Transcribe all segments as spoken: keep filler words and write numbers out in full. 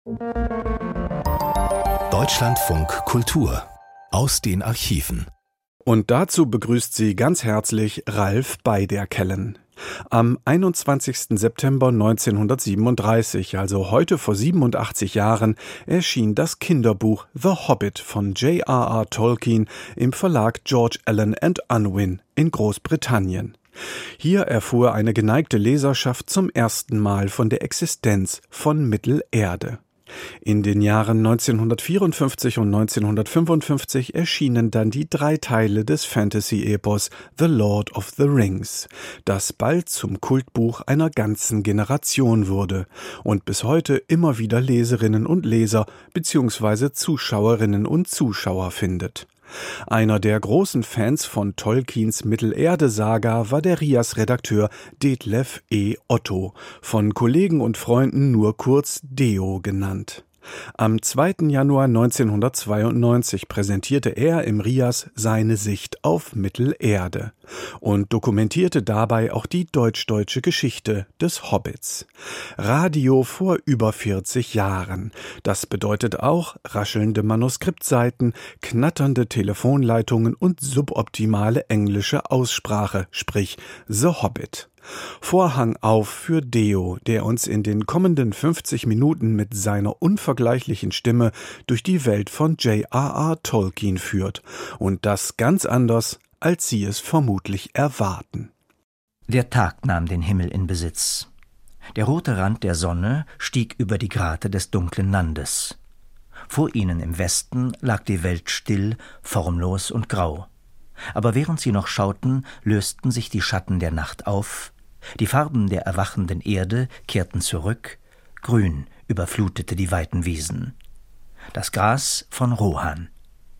Deutschlandfunk Kultur aus den Archiven. Und dazu begrüßt sie ganz herzlich Ralph Beiderkellen. Am einundzwanzigsten September neunzehnhundertsiebenunddreißig, also heute vor siebenundachtzig Jahren, erschien das Kinderbuch The Hobbit von J R R Tolkien im Verlag George Allen and Unwin in Großbritannien. Hier erfuhr eine geneigte Leserschaft zum ersten Mal von der Existenz von Mittelerde. In den Jahren neunzehnhundertvierundfünfzig und neunzehnhundertfünfundfünfzig erschienen dann die drei Teile des Fantasy-Epos The Lord of the Rings, das bald zum Kultbuch einer ganzen Generation wurde und bis heute immer wieder Leserinnen und Leser bzw. Zuschauerinnen und Zuschauer findet. Einer der großen Fans von Tolkiens Mittelerde-Saga war der R I A S-Redakteur Detlef E. Otto, von Kollegen und Freunden nur kurz Deo genannt. Am zweiten Januar neunzehnhundertzweiundneunzig präsentierte er im R I A S seine Sicht auf Mittelerde und dokumentierte dabei auch die deutsch-deutsche Geschichte des Hobbits. Radio vor über vierzig Jahren. Das bedeutet auch raschelnde Manuskriptseiten, knatternde Telefonleitungen und suboptimale englische Aussprache, sprich The Hobbit. Vorhang auf für Deo, der uns in den kommenden fünfzig Minuten mit seiner unvergleichlichen Stimme durch die Welt von J R R Tolkien führt. Und das ganz anders, als Sie es vermutlich erwarten. Der Tag nahm den Himmel in Besitz. Der rote Rand der Sonne stieg über die Grate des dunklen Landes. Vor ihnen im Westen lag die Welt still, formlos und grau. Aber während sie noch schauten, lösten sich die Schatten der Nacht auf, die Farben der erwachenden Erde kehrten zurück, grün überflutete die weiten Wiesen. Das Gras von Rohan.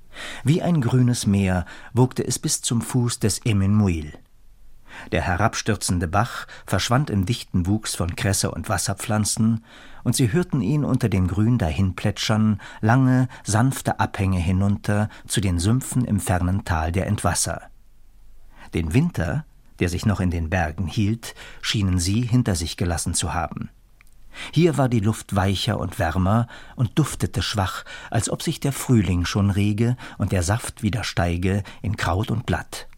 Wie ein grünes Meer wogte es bis zum Fuß des Emin Muil. Der herabstürzende Bach verschwand im dichten Wuchs von Kresse und Wasserpflanzen, und sie hörten ihn unter dem Grün dahinplätschern, lange, sanfte Abhänge hinunter zu den Sümpfen im fernen Tal der Entwasser. Den Winter, der sich noch in den Bergen hielt, schienen sie hinter sich gelassen zu haben. Hier war die Luft weicher und wärmer und duftete schwach, als ob sich der Frühling schon rege und der Saft wieder steige in Kraut und Blatt.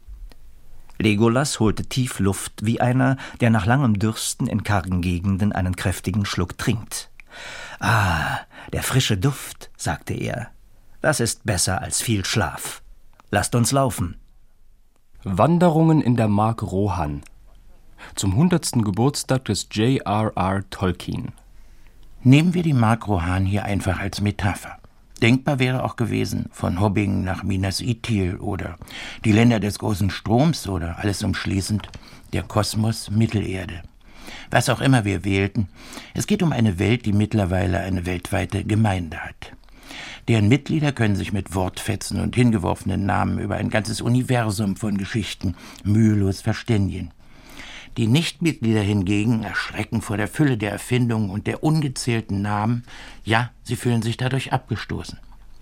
Legolas holte tief Luft wie einer, der nach langem Dürsten in kargen Gegenden einen kräftigen Schluck trinkt. »Ah, der frische Duft«, sagte er, »das ist besser als viel Schlaf. Lasst uns laufen.« Wanderungen in der Mark Rohan zum hundertsten Geburtstag des J R R Tolkien. Nehmen wir die Mark Rohan hier einfach als Metapher. Denkbar wäre auch gewesen, von Hobbing nach Minas Ithil oder die Länder des großen Stroms oder alles umschließend der Kosmos Mittelerde. Was auch immer wir wählten, es geht um eine Welt, die mittlerweile eine weltweite Gemeinde hat. Deren Mitglieder können sich mit Wortfetzen und hingeworfenen Namen über ein ganzes Universum von Geschichten mühelos verständigen. Die Nichtmitglieder hingegen erschrecken vor der Fülle der Erfindungen und der ungezählten Namen, ja, sie fühlen sich dadurch abgestoßen.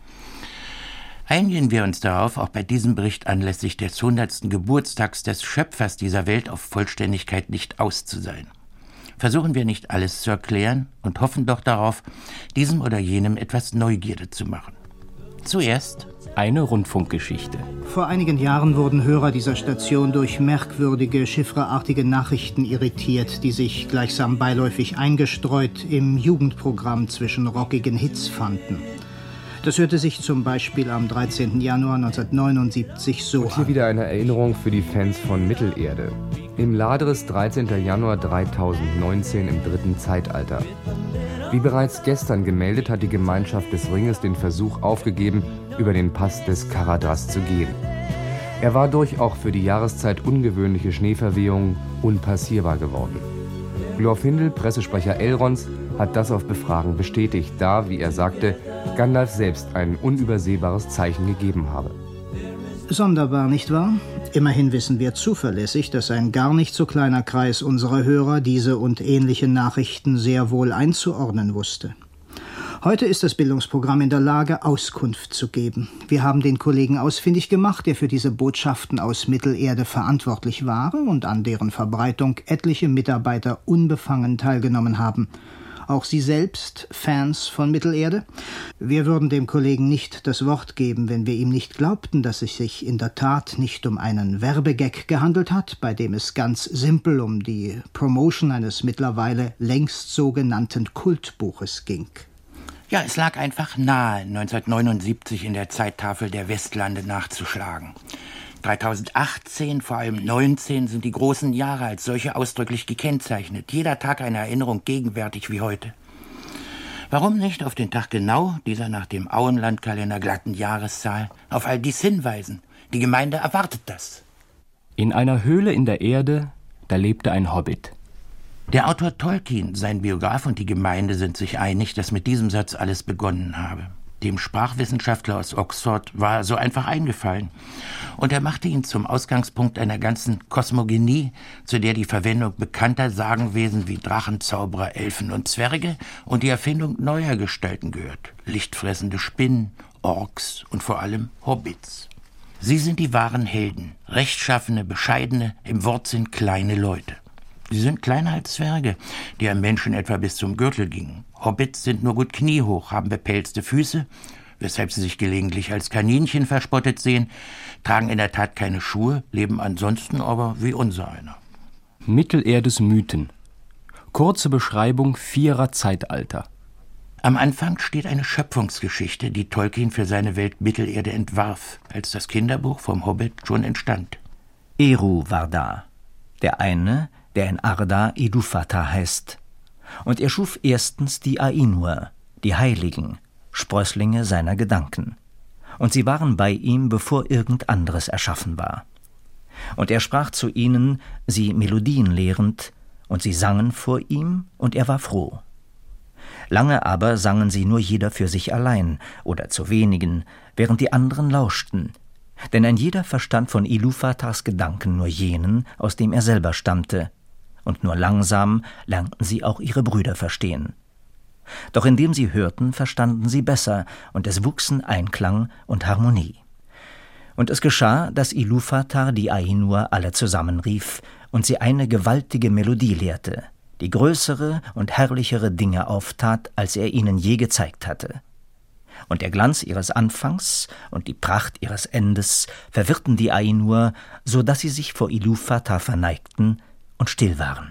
Einigen wir uns darauf, auch bei diesem Bericht anlässlich des hundertsten Geburtstags des Schöpfers dieser Welt auf Vollständigkeit nicht aus zu sein. Versuchen wir nicht alles zu erklären und hoffen doch darauf, diesem oder jenem etwas Neugierde zu machen. Zuerst eine Rundfunkgeschichte. Vor einigen Jahren wurden Hörer dieser Station durch merkwürdige, chiffreartige Nachrichten irritiert, die sich gleichsam beiläufig eingestreut im Jugendprogramm zwischen rockigen Hits fanden. Das hörte sich zum Beispiel am dreizehnten Januar neunzehnhundertneunundsiebzig so Und hier an. wieder eine Erinnerung für die Fans von Mittelerde. Im Ladris dreizehnten Januar dreitausendneunzehn im dritten Zeitalter. Wie bereits gestern gemeldet, hat die Gemeinschaft des Ringes den Versuch aufgegeben, über den Pass des Caradhras zu gehen. Er war durch auch für die Jahreszeit ungewöhnliche Schneeverwehungen unpassierbar geworden. Glorfindel, Pressesprecher Elrons, hat das auf Befragen bestätigt, da, wie er sagte, Gandalf selbst ein unübersehbares Zeichen gegeben habe. Sonderbar, nicht wahr? Immerhin wissen wir zuverlässig, dass ein gar nicht so kleiner Kreis unserer Hörer diese und ähnliche Nachrichten sehr wohl einzuordnen wusste. Heute ist das Bildungsprogramm in der Lage, Auskunft zu geben. Wir haben den Kollegen ausfindig gemacht, der für diese Botschaften aus Mittelerde verantwortlich war und an deren Verbreitung etliche Mitarbeiter unbefangen teilgenommen haben. Auch Sie selbst Fans von Mittelerde? Wir würden dem Kollegen nicht das Wort geben, wenn wir ihm nicht glaubten, dass es sich in der Tat nicht um einen Werbegag gehandelt hat, bei dem es ganz simpel um die Promotion eines mittlerweile längst sogenannten Kultbuches ging. Ja, es lag einfach nahe, neunzehnhundertneunundsiebzig in der Zeittafel der Westlande nachzuschlagen. dreitausendachtzehn, vor allem neunzehn, sind die großen Jahre als solche ausdrücklich gekennzeichnet. Jeder Tag eine Erinnerung, gegenwärtig wie heute. Warum nicht auf den Tag genau dieser nach dem Auenlandkalender glatten Jahreszahl auf all dies hinweisen? Die Gemeinde erwartet das. In einer Höhle in der Erde, da lebte ein Hobbit. Der Autor Tolkien, sein Biograf und die Gemeinde sind sich einig, dass mit diesem Satz alles begonnen habe. Dem Sprachwissenschaftler aus Oxford war so einfach eingefallen. Und er machte ihn zum Ausgangspunkt einer ganzen Kosmogenie, zu der die Verwendung bekannter Sagenwesen wie Drachen, Zauberer, Elfen und Zwerge und die Erfindung neuer Gestalten gehört. Lichtfressende Spinnen, Orks und vor allem Hobbits. Sie sind die wahren Helden, rechtschaffene, bescheidene, im Wortsinn kleine Leute. Sie sind kleiner als Zwerge, die einem Menschen etwa bis zum Gürtel gingen. Hobbits sind nur gut kniehoch, haben bepelzte Füße, weshalb sie sich gelegentlich als Kaninchen verspottet sehen, tragen in der Tat keine Schuhe, leben ansonsten aber wie unser einer. Mittelerdes Mythen. Kurze Beschreibung vierer Zeitalter. Am Anfang steht eine Schöpfungsgeschichte, die Tolkien für seine Welt Mittelerde entwarf, als das Kinderbuch vom Hobbit schon entstand. Eru war da, der eine, der in Arda Iluvatar heißt. Und er schuf erstens die Ainur, die Heiligen, Sprösslinge seiner Gedanken. Und sie waren bei ihm, bevor irgend anderes erschaffen war. Und er sprach zu ihnen, sie Melodien lehrend, und sie sangen vor ihm, und er war froh. Lange aber sangen sie nur jeder für sich allein, oder zu wenigen, während die anderen lauschten. Denn ein jeder verstand von Iluvatars Gedanken nur jenen, aus dem er selber stammte, und nur langsam lernten sie auch ihre Brüder verstehen. Doch indem sie hörten, verstanden sie besser, und es wuchsen Einklang und Harmonie. Und es geschah, dass Iluvatar die Ainur alle zusammenrief und sie eine gewaltige Melodie lehrte, die größere und herrlichere Dinge auftat, als er ihnen je gezeigt hatte. Und der Glanz ihres Anfangs und die Pracht ihres Endes verwirrten die Ainur, so dass sie sich vor Iluvatar verneigten und still waren.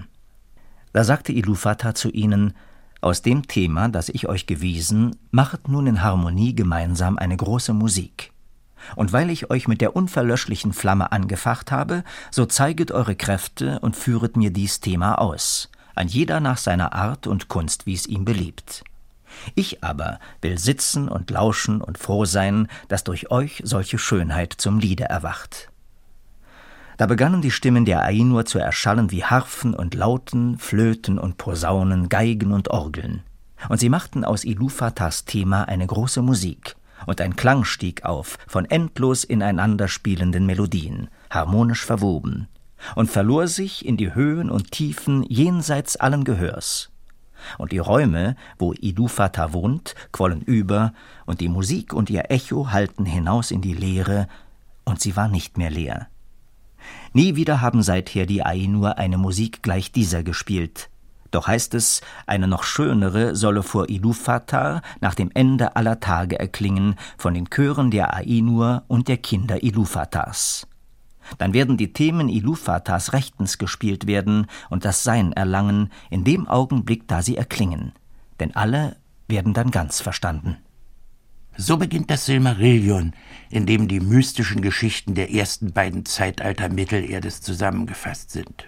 Da sagte Iluvatar zu ihnen: Aus dem Thema, das ich euch gewiesen, machet nun in Harmonie gemeinsam eine große Musik. Und weil ich euch mit der unverlöschlichen Flamme angefacht habe, so zeiget eure Kräfte und führet mir dies Thema aus, ein jeder nach seiner Art und Kunst, wie es ihm beliebt. Ich aber will sitzen und lauschen und froh sein, dass durch euch solche Schönheit zum Liede erwacht. Da begannen die Stimmen der Ainur zu erschallen wie Harfen und Lauten, Flöten und Posaunen, Geigen und Orgeln. Und sie machten aus Iluvatars Thema eine große Musik, und ein Klang stieg auf von endlos ineinander spielenden Melodien, harmonisch verwoben, und verlor sich in die Höhen und Tiefen jenseits allen Gehörs. Und die Räume, wo Iluvatar wohnt, quollen über, und die Musik und ihr Echo hallten hinaus in die Leere, und sie war nicht mehr leer. Nie wieder haben seither die Ainur eine Musik gleich dieser gespielt. Doch heißt es, eine noch schönere solle vor Iluvatar nach dem Ende aller Tage erklingen von den Chören der Ainur und der Kinder Iluvatars. Dann werden die Themen Iluvatars rechtens gespielt werden und das Sein erlangen, in dem Augenblick, da sie erklingen. Denn alle werden dann ganz verstanden. So beginnt das Silmarillion, in dem die mystischen Geschichten der ersten beiden Zeitalter Mittelerdes zusammengefasst sind.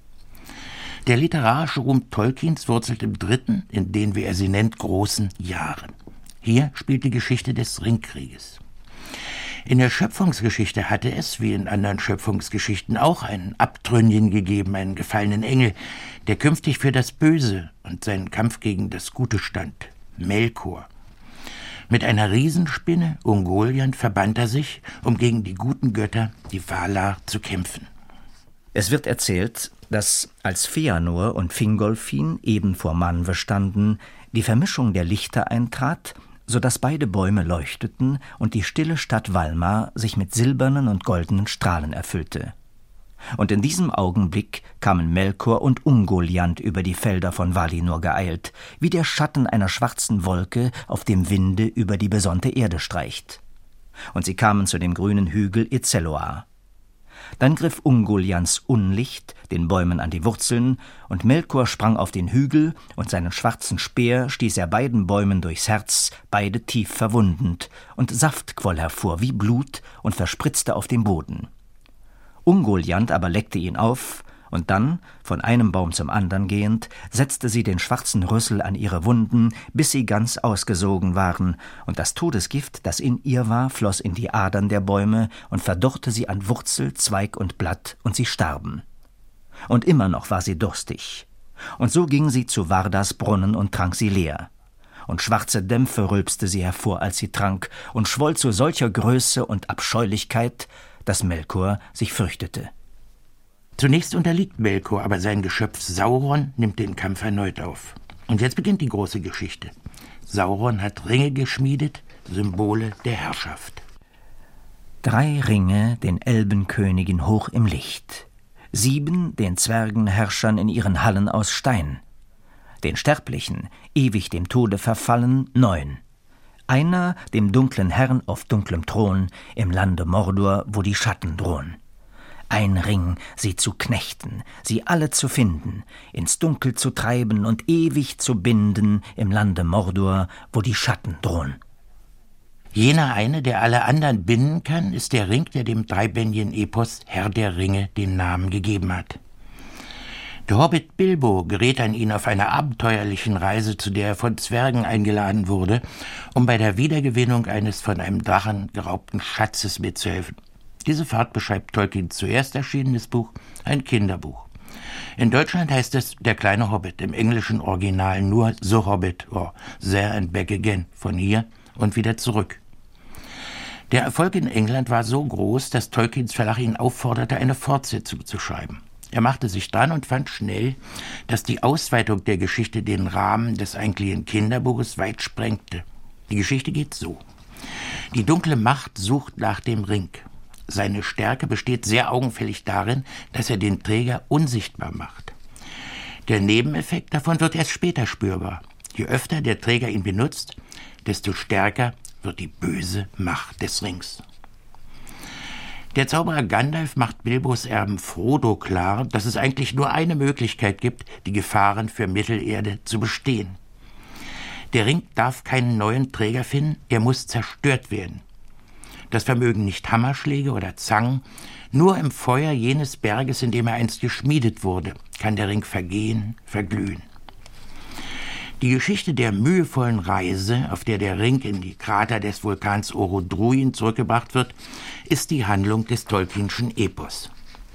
Der literarische Ruhm Tolkiens wurzelt im dritten, in den, wie er sie nennt, großen Jahren. Hier spielt die Geschichte des Ringkrieges. In der Schöpfungsgeschichte hatte es, wie in anderen Schöpfungsgeschichten auch, einen Abtrünnigen gegeben, einen gefallenen Engel, der künftig für das Böse und seinen Kampf gegen das Gute stand, Melkor. Mit einer Riesenspinne, Ungoliant, verband er sich, um gegen die guten Götter, die Valar, zu kämpfen. Es wird erzählt, dass, als Feanor und Fingolfin eben vor Manwe standen, die Vermischung der Lichter eintrat, so dass beide Bäume leuchteten und die stille Stadt Valmar sich mit silbernen und goldenen Strahlen erfüllte. Und in diesem Augenblick kamen Melkor und Ungoliant über die Felder von Valinor geeilt, wie der Schatten einer schwarzen Wolke auf dem Winde über die besonnte Erde streicht. Und sie kamen zu dem grünen Hügel Izelloar. Dann griff Ungoliants Unlicht den Bäumen an die Wurzeln, und Melkor sprang auf den Hügel, und seinen schwarzen Speer stieß er beiden Bäumen durchs Herz, beide tief verwundend, und Saft quoll hervor wie Blut und verspritzte auf dem Boden. Ungoliant aber leckte ihn auf, und dann, von einem Baum zum andern gehend, setzte sie den schwarzen Rüssel an ihre Wunden, bis sie ganz ausgesogen waren, und das Todesgift, das in ihr war, floss in die Adern der Bäume und verdorrte sie an Wurzel, Zweig und Blatt, und sie starben. Und immer noch war sie durstig. Und so ging sie zu Vardas Brunnen und trank sie leer. Und schwarze Dämpfe rülpste sie hervor, als sie trank, und schwoll zu solcher Größe und Abscheulichkeit, dass Melkor sich fürchtete. Zunächst unterliegt Melkor, aber sein Geschöpf Sauron nimmt den Kampf erneut auf. Und jetzt beginnt die große Geschichte. Sauron hat Ringe geschmiedet, Symbole der Herrschaft. Drei Ringe den Elbenkönigin hoch im Licht, sieben den Zwergenherrschern in ihren Hallen aus Stein, den Sterblichen, ewig dem Tode verfallen, neun, einer dem dunklen Herrn auf dunklem Thron im Lande Mordor, wo die Schatten drohen. Ein Ring, sie zu knechten, sie alle zu finden, ins Dunkel zu treiben und ewig zu binden im Lande Mordor, wo die Schatten drohen. Jener eine, der alle anderen binden kann, ist der Ring, der dem dreibändigen Epos Herr der Ringe den Namen gegeben hat. Der Hobbit Bilbo gerät an ihn auf einer abenteuerlichen Reise, zu der er von Zwergen eingeladen wurde, um bei der Wiedergewinnung eines von einem Drachen geraubten Schatzes mitzuhelfen. Diese Fahrt beschreibt Tolkiens zuerst erschienenes Buch, ein Kinderbuch. In Deutschland heißt es Der kleine Hobbit, im englischen Original nur The Hobbit, or There and Back Again, von hier und wieder zurück. Der Erfolg in England war so groß, dass Tolkiens Verlag ihn aufforderte, eine Fortsetzung zu schreiben. Er machte sich dran und fand schnell, dass die Ausweitung der Geschichte den Rahmen des eigentlichen Kinderbuches weit sprengte. Die Geschichte geht so. Die dunkle Macht sucht nach dem Ring. Seine Stärke besteht sehr augenfällig darin, dass er den Träger unsichtbar macht. Der Nebeneffekt davon wird erst später spürbar. Je öfter der Träger ihn benutzt, desto stärker wird die böse Macht des Rings. Der Zauberer Gandalf macht Bilbos Erben Frodo klar, dass es eigentlich nur eine Möglichkeit gibt, die Gefahren für Mittelerde zu bestehen. Der Ring darf keinen neuen Träger finden, er muss zerstört werden. Das vermögen nicht Hammerschläge oder Zangen, nur im Feuer jenes Berges, in dem er einst geschmiedet wurde, kann der Ring vergehen, verglühen. Die Geschichte der mühevollen Reise, auf der der Ring in die Krater des Vulkans Orodruin zurückgebracht wird, ist die Handlung des Tolkienschen Epos.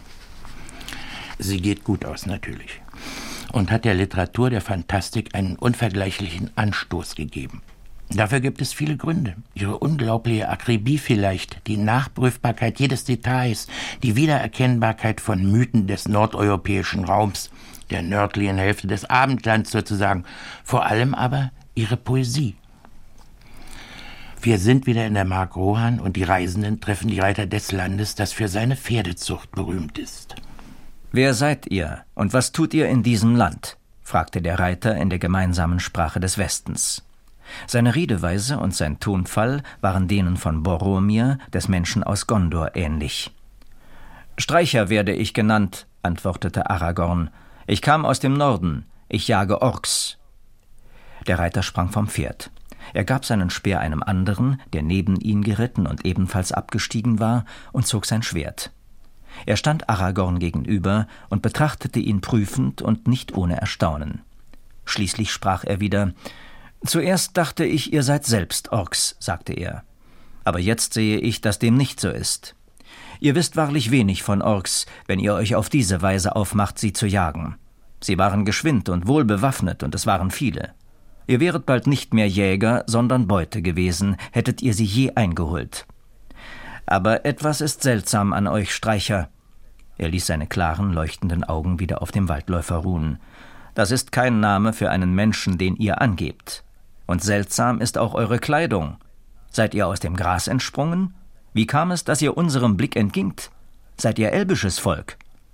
Sie geht gut aus, natürlich, und hat der Literatur der Fantastik einen unvergleichlichen Anstoß gegeben. Dafür gibt es viele Gründe. Ihre unglaubliche Akribie vielleicht, die Nachprüfbarkeit jedes Details, die Wiedererkennbarkeit von Mythen des nordeuropäischen Raums, der nördlichen Hälfte des Abendlands sozusagen, vor allem aber ihre Poesie. Wir sind wieder in der Mark Rohan und die Reisenden treffen die Reiter des Landes, das für seine Pferdezucht berühmt ist. »Wer seid ihr und was tut ihr in diesem Land?« fragte der Reiter in der gemeinsamen Sprache des Westens. Seine Redeweise und sein Tonfall waren denen von Boromir, des Menschen aus Gondor, ähnlich. »Streicher werde ich genannt«, antwortete Aragorn. »Ich kam aus dem Norden. Ich jage Orks.« Der Reiter sprang vom Pferd. Er gab seinen Speer einem anderen, der neben ihn geritten und ebenfalls abgestiegen war, und zog sein Schwert. Er stand Aragorn gegenüber und betrachtete ihn prüfend und nicht ohne Erstaunen. Schließlich sprach er wieder: »Zuerst dachte ich, ihr seid selbst Orks«, sagte er. »Aber jetzt sehe ich, dass dem nicht so ist. Ihr wisst wahrlich wenig von Orks, wenn ihr euch auf diese Weise aufmacht, sie zu jagen. Sie waren geschwind und wohl bewaffnet, und es waren viele. Ihr wäret bald nicht mehr Jäger, sondern Beute gewesen, hättet ihr sie je eingeholt. Aber etwas ist seltsam an euch, Streicher.« Er ließ seine klaren, leuchtenden Augen wieder auf dem Waldläufer ruhen. »Das ist kein Name für einen Menschen, den ihr angebt. Und seltsam ist auch eure Kleidung. Seid ihr aus dem Gras entsprungen? Wie kam es, dass ihr unserem Blick entgingt? Seid ihr elbisches Volk?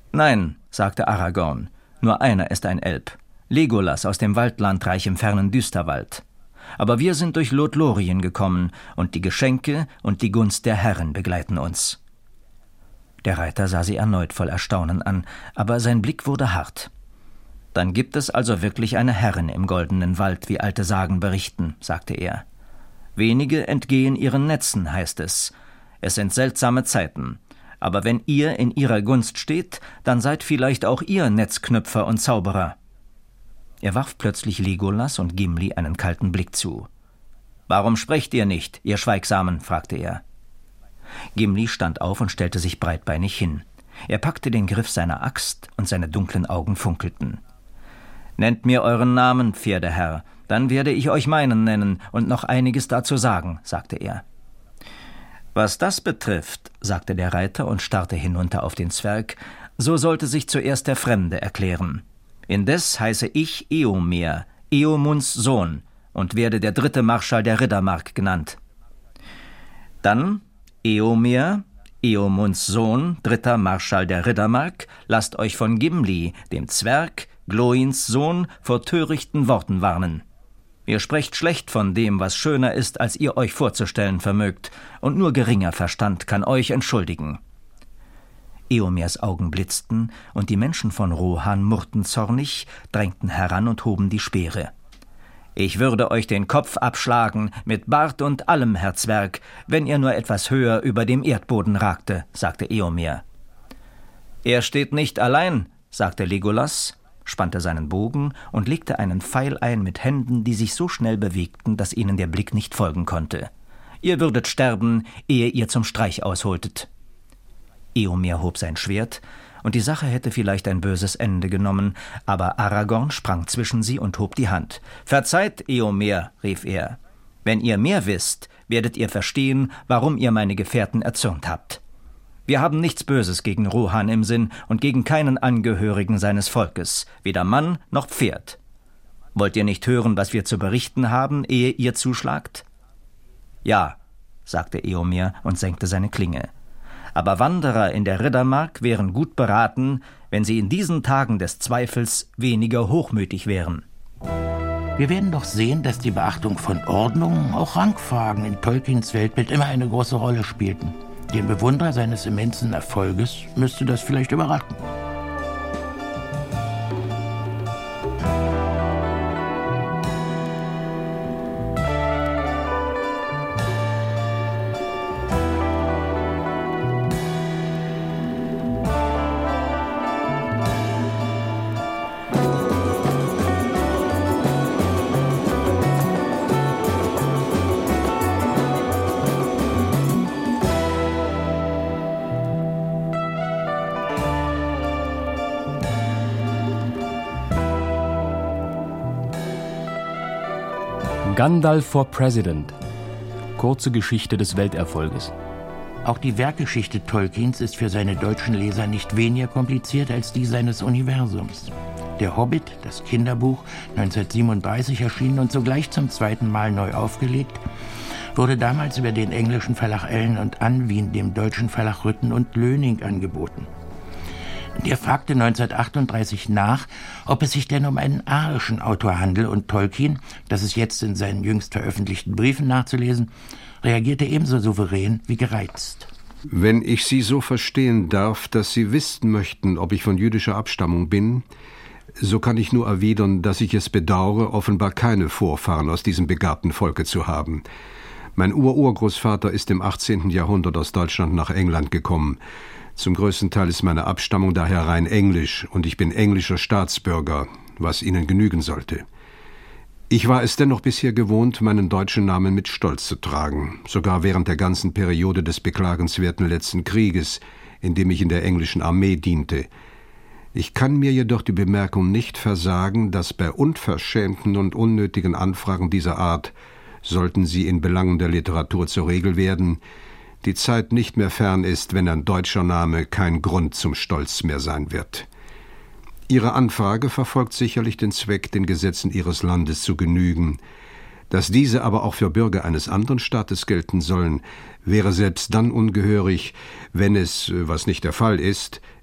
»Nein«, sagte Aragorn, »nur einer ist ein Elb, Legolas aus dem Waldlandreich im fernen Düsterwald. Aber wir sind durch Lothlorien gekommen, und die Geschenke und die Gunst der Herren begleiten uns.« Der Reiter sah sie erneut voll Erstaunen an, aber sein Blick wurde hart. »Dann gibt es also wirklich eine Herrin im goldenen Wald, wie alte Sagen berichten«, sagte er. »Wenige entgehen ihren Netzen, heißt es. Es sind seltsame Zeiten. Aber wenn ihr in ihrer Gunst steht, dann seid vielleicht auch ihr Netzknüpfer und Zauberer.« Er warf plötzlich Legolas und Gimli einen kalten Blick zu. »Warum sprecht ihr nicht, ihr Schweigsamen?« fragte er. Gimli stand auf und stellte sich breitbeinig hin. Er packte den Griff seiner Axt, und seine dunklen Augen funkelten. »Nennt mir euren Namen, Pferdeherr, dann werde ich euch meinen nennen und noch einiges dazu sagen«, sagte er. »Was das betrifft«, sagte der Reiter und starrte hinunter auf den Zwerg, »so sollte sich zuerst der Fremde erklären. Indes heiße ich Eomer, Eomunds Sohn, und werde der dritte Marschall der Riddermark genannt.« »Dann, Eomer, Eomunds Sohn, dritter Marschall der Riddermark, lasst euch von Gimli, dem Zwerg, Glóins Sohn, vor törichten Worten warnen. Ihr sprecht schlecht von dem, was schöner ist, als ihr euch vorzustellen vermögt, und nur geringer Verstand kann euch entschuldigen.« Eomers Augen blitzten, und die Menschen von Rohan murrten zornig, drängten heran und hoben die Speere. »Ich würde euch den Kopf abschlagen, mit Bart und allem, Herr Zwerg, wenn ihr nur etwas höher über dem Erdboden ragte«, sagte Eomer. »Er steht nicht allein«, sagte Legolas, spannte seinen Bogen und legte einen Pfeil ein mit Händen, die sich so schnell bewegten, dass ihnen der Blick nicht folgen konnte. »Ihr würdet sterben, ehe ihr zum Streich ausholtet.« Eomer hob sein Schwert, und die Sache hätte vielleicht ein böses Ende genommen, aber Aragorn sprang zwischen sie und hob die Hand. »Verzeiht, Eomer«, rief er. »Wenn ihr mehr wisst, werdet ihr verstehen, warum ihr meine Gefährten erzürnt habt. Wir haben nichts Böses gegen Rohan im Sinn und gegen keinen Angehörigen seines Volkes, weder Mann noch Pferd. Wollt ihr nicht hören, was wir zu berichten haben, ehe ihr zuschlagt?« »Ja«, sagte Eomer und senkte seine Klinge. »Aber Wanderer in der Riddermark wären gut beraten, wenn sie in diesen Tagen des Zweifels weniger hochmütig wären.« Wir werden doch sehen, dass die Beachtung von Ordnung, auch Rangfragen in Tolkiens Weltbild immer eine große Rolle spielten. Den Bewunderer seines immensen Erfolges müsste das vielleicht überraschen. Gandalf for President. Kurze Geschichte des Welterfolges. Auch die Werkgeschichte Tolkiens ist für seine deutschen Leser nicht weniger kompliziert als die seines Universums. Der Hobbit, das Kinderbuch, neunzehnhundertsiebenunddreißig erschienen und sogleich zum zweiten Mal neu aufgelegt, wurde damals über den englischen Verlag Allen und Unwin dem deutschen Verlag Rütten und Löning angeboten. Der fragte neunzehnhundertachtunddreißig nach, ob es sich denn um einen arischen Autor handle, und Tolkien, das ist jetzt in seinen jüngst veröffentlichten Briefen nachzulesen, reagierte ebenso souverän wie gereizt. »Wenn ich Sie so verstehen darf, dass Sie wissen möchten, ob ich von jüdischer Abstammung bin, so kann ich nur erwidern, dass ich es bedauere, offenbar keine Vorfahren aus diesem begabten Volke zu haben. Mein Ururgroßvater ist im achtzehnten Jahrhundert aus Deutschland nach England gekommen. Zum größten Teil ist meine Abstammung daher rein englisch, und ich bin englischer Staatsbürger, was Ihnen genügen sollte. Ich war es dennoch bisher gewohnt, meinen deutschen Namen mit Stolz zu tragen, sogar während der ganzen Periode des beklagenswerten letzten Krieges, in dem ich in der englischen Armee diente. Ich kann mir jedoch die Bemerkung nicht versagen, dass bei unverschämten und unnötigen Anfragen dieser Art, sollten sie in Belangen der Literatur zur Regel werden, die Zeit nicht mehr fern ist, wenn ein deutscher Name kein Grund zum Stolz mehr sein wird. Ihre Anfrage verfolgt sicherlich den Zweck, den Gesetzen Ihres Landes zu genügen. Dass diese aber auch für Bürger eines anderen Staates gelten sollen, wäre selbst dann ungehörig, wenn es, was nicht der Fall ist,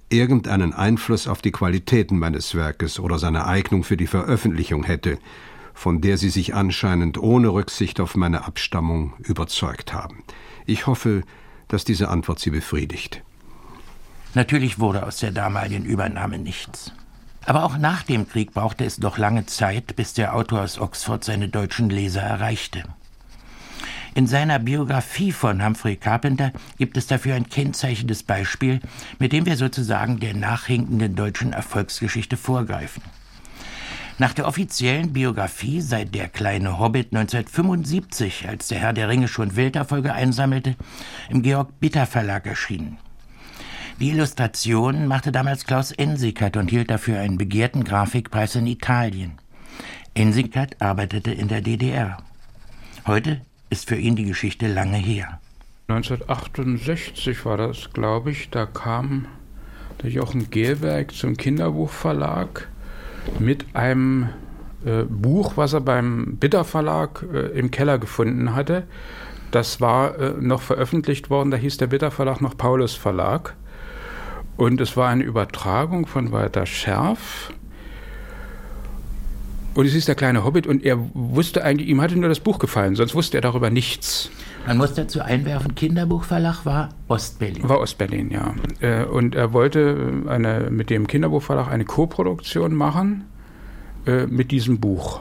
irgendeinen Einfluss auf die Qualitäten meines Werkes oder seine Eignung für die Veröffentlichung hätte, von der Sie sich anscheinend ohne Rücksicht auf meine Abstammung überzeugt haben. Ich hoffe, dass diese Antwort Sie befriedigt. Natürlich wurde aus der damaligen Übernahme nichts. Aber auch nach dem Krieg brauchte es doch lange Zeit, bis der Autor aus Oxford seine deutschen Leser erreichte. In seiner Biografie von Humphrey Carpenter gibt es dafür ein kennzeichnendes Beispiel, mit dem wir sozusagen der nachhinkenden deutschen Erfolgsgeschichte vorgreifen. Nach der offiziellen Biografie sei Der kleine Hobbit neunzehnhundertfünfundsiebzig, als der Herr der Ringe schon Welterfolge einsammelte, im Georg Bitter Verlag erschienen. Die Illustrationen machte damals Klaus Ensikat und hielt dafür einen begehrten Grafikpreis in Italien. Ensikat arbeitete in der D D R. Heute ist für ihn die Geschichte lange her. neunzehnhundertachtundsechzig war das, glaube ich. Da kam der Jochen Gehlberg zum Kinderbuchverlag mit einem äh, Buch, was er beim Bitter Verlag äh, im Keller gefunden hatte. Das war äh, noch veröffentlicht worden, da hieß der Bitter Verlag noch Paulus Verlag. Und es war eine Übertragung von Walter Scherf. Und es ist der kleine Hobbit und er wusste eigentlich, ihm hatte nur das Buch gefallen, sonst wusste er darüber nichts. Man muss dazu einwerfen, Kinderbuchverlag war Ostberlin. War Ostberlin, ja. Und er wollte eine, mit dem Kinderbuchverlag eine Koproduktion machen äh, mit diesem Buch.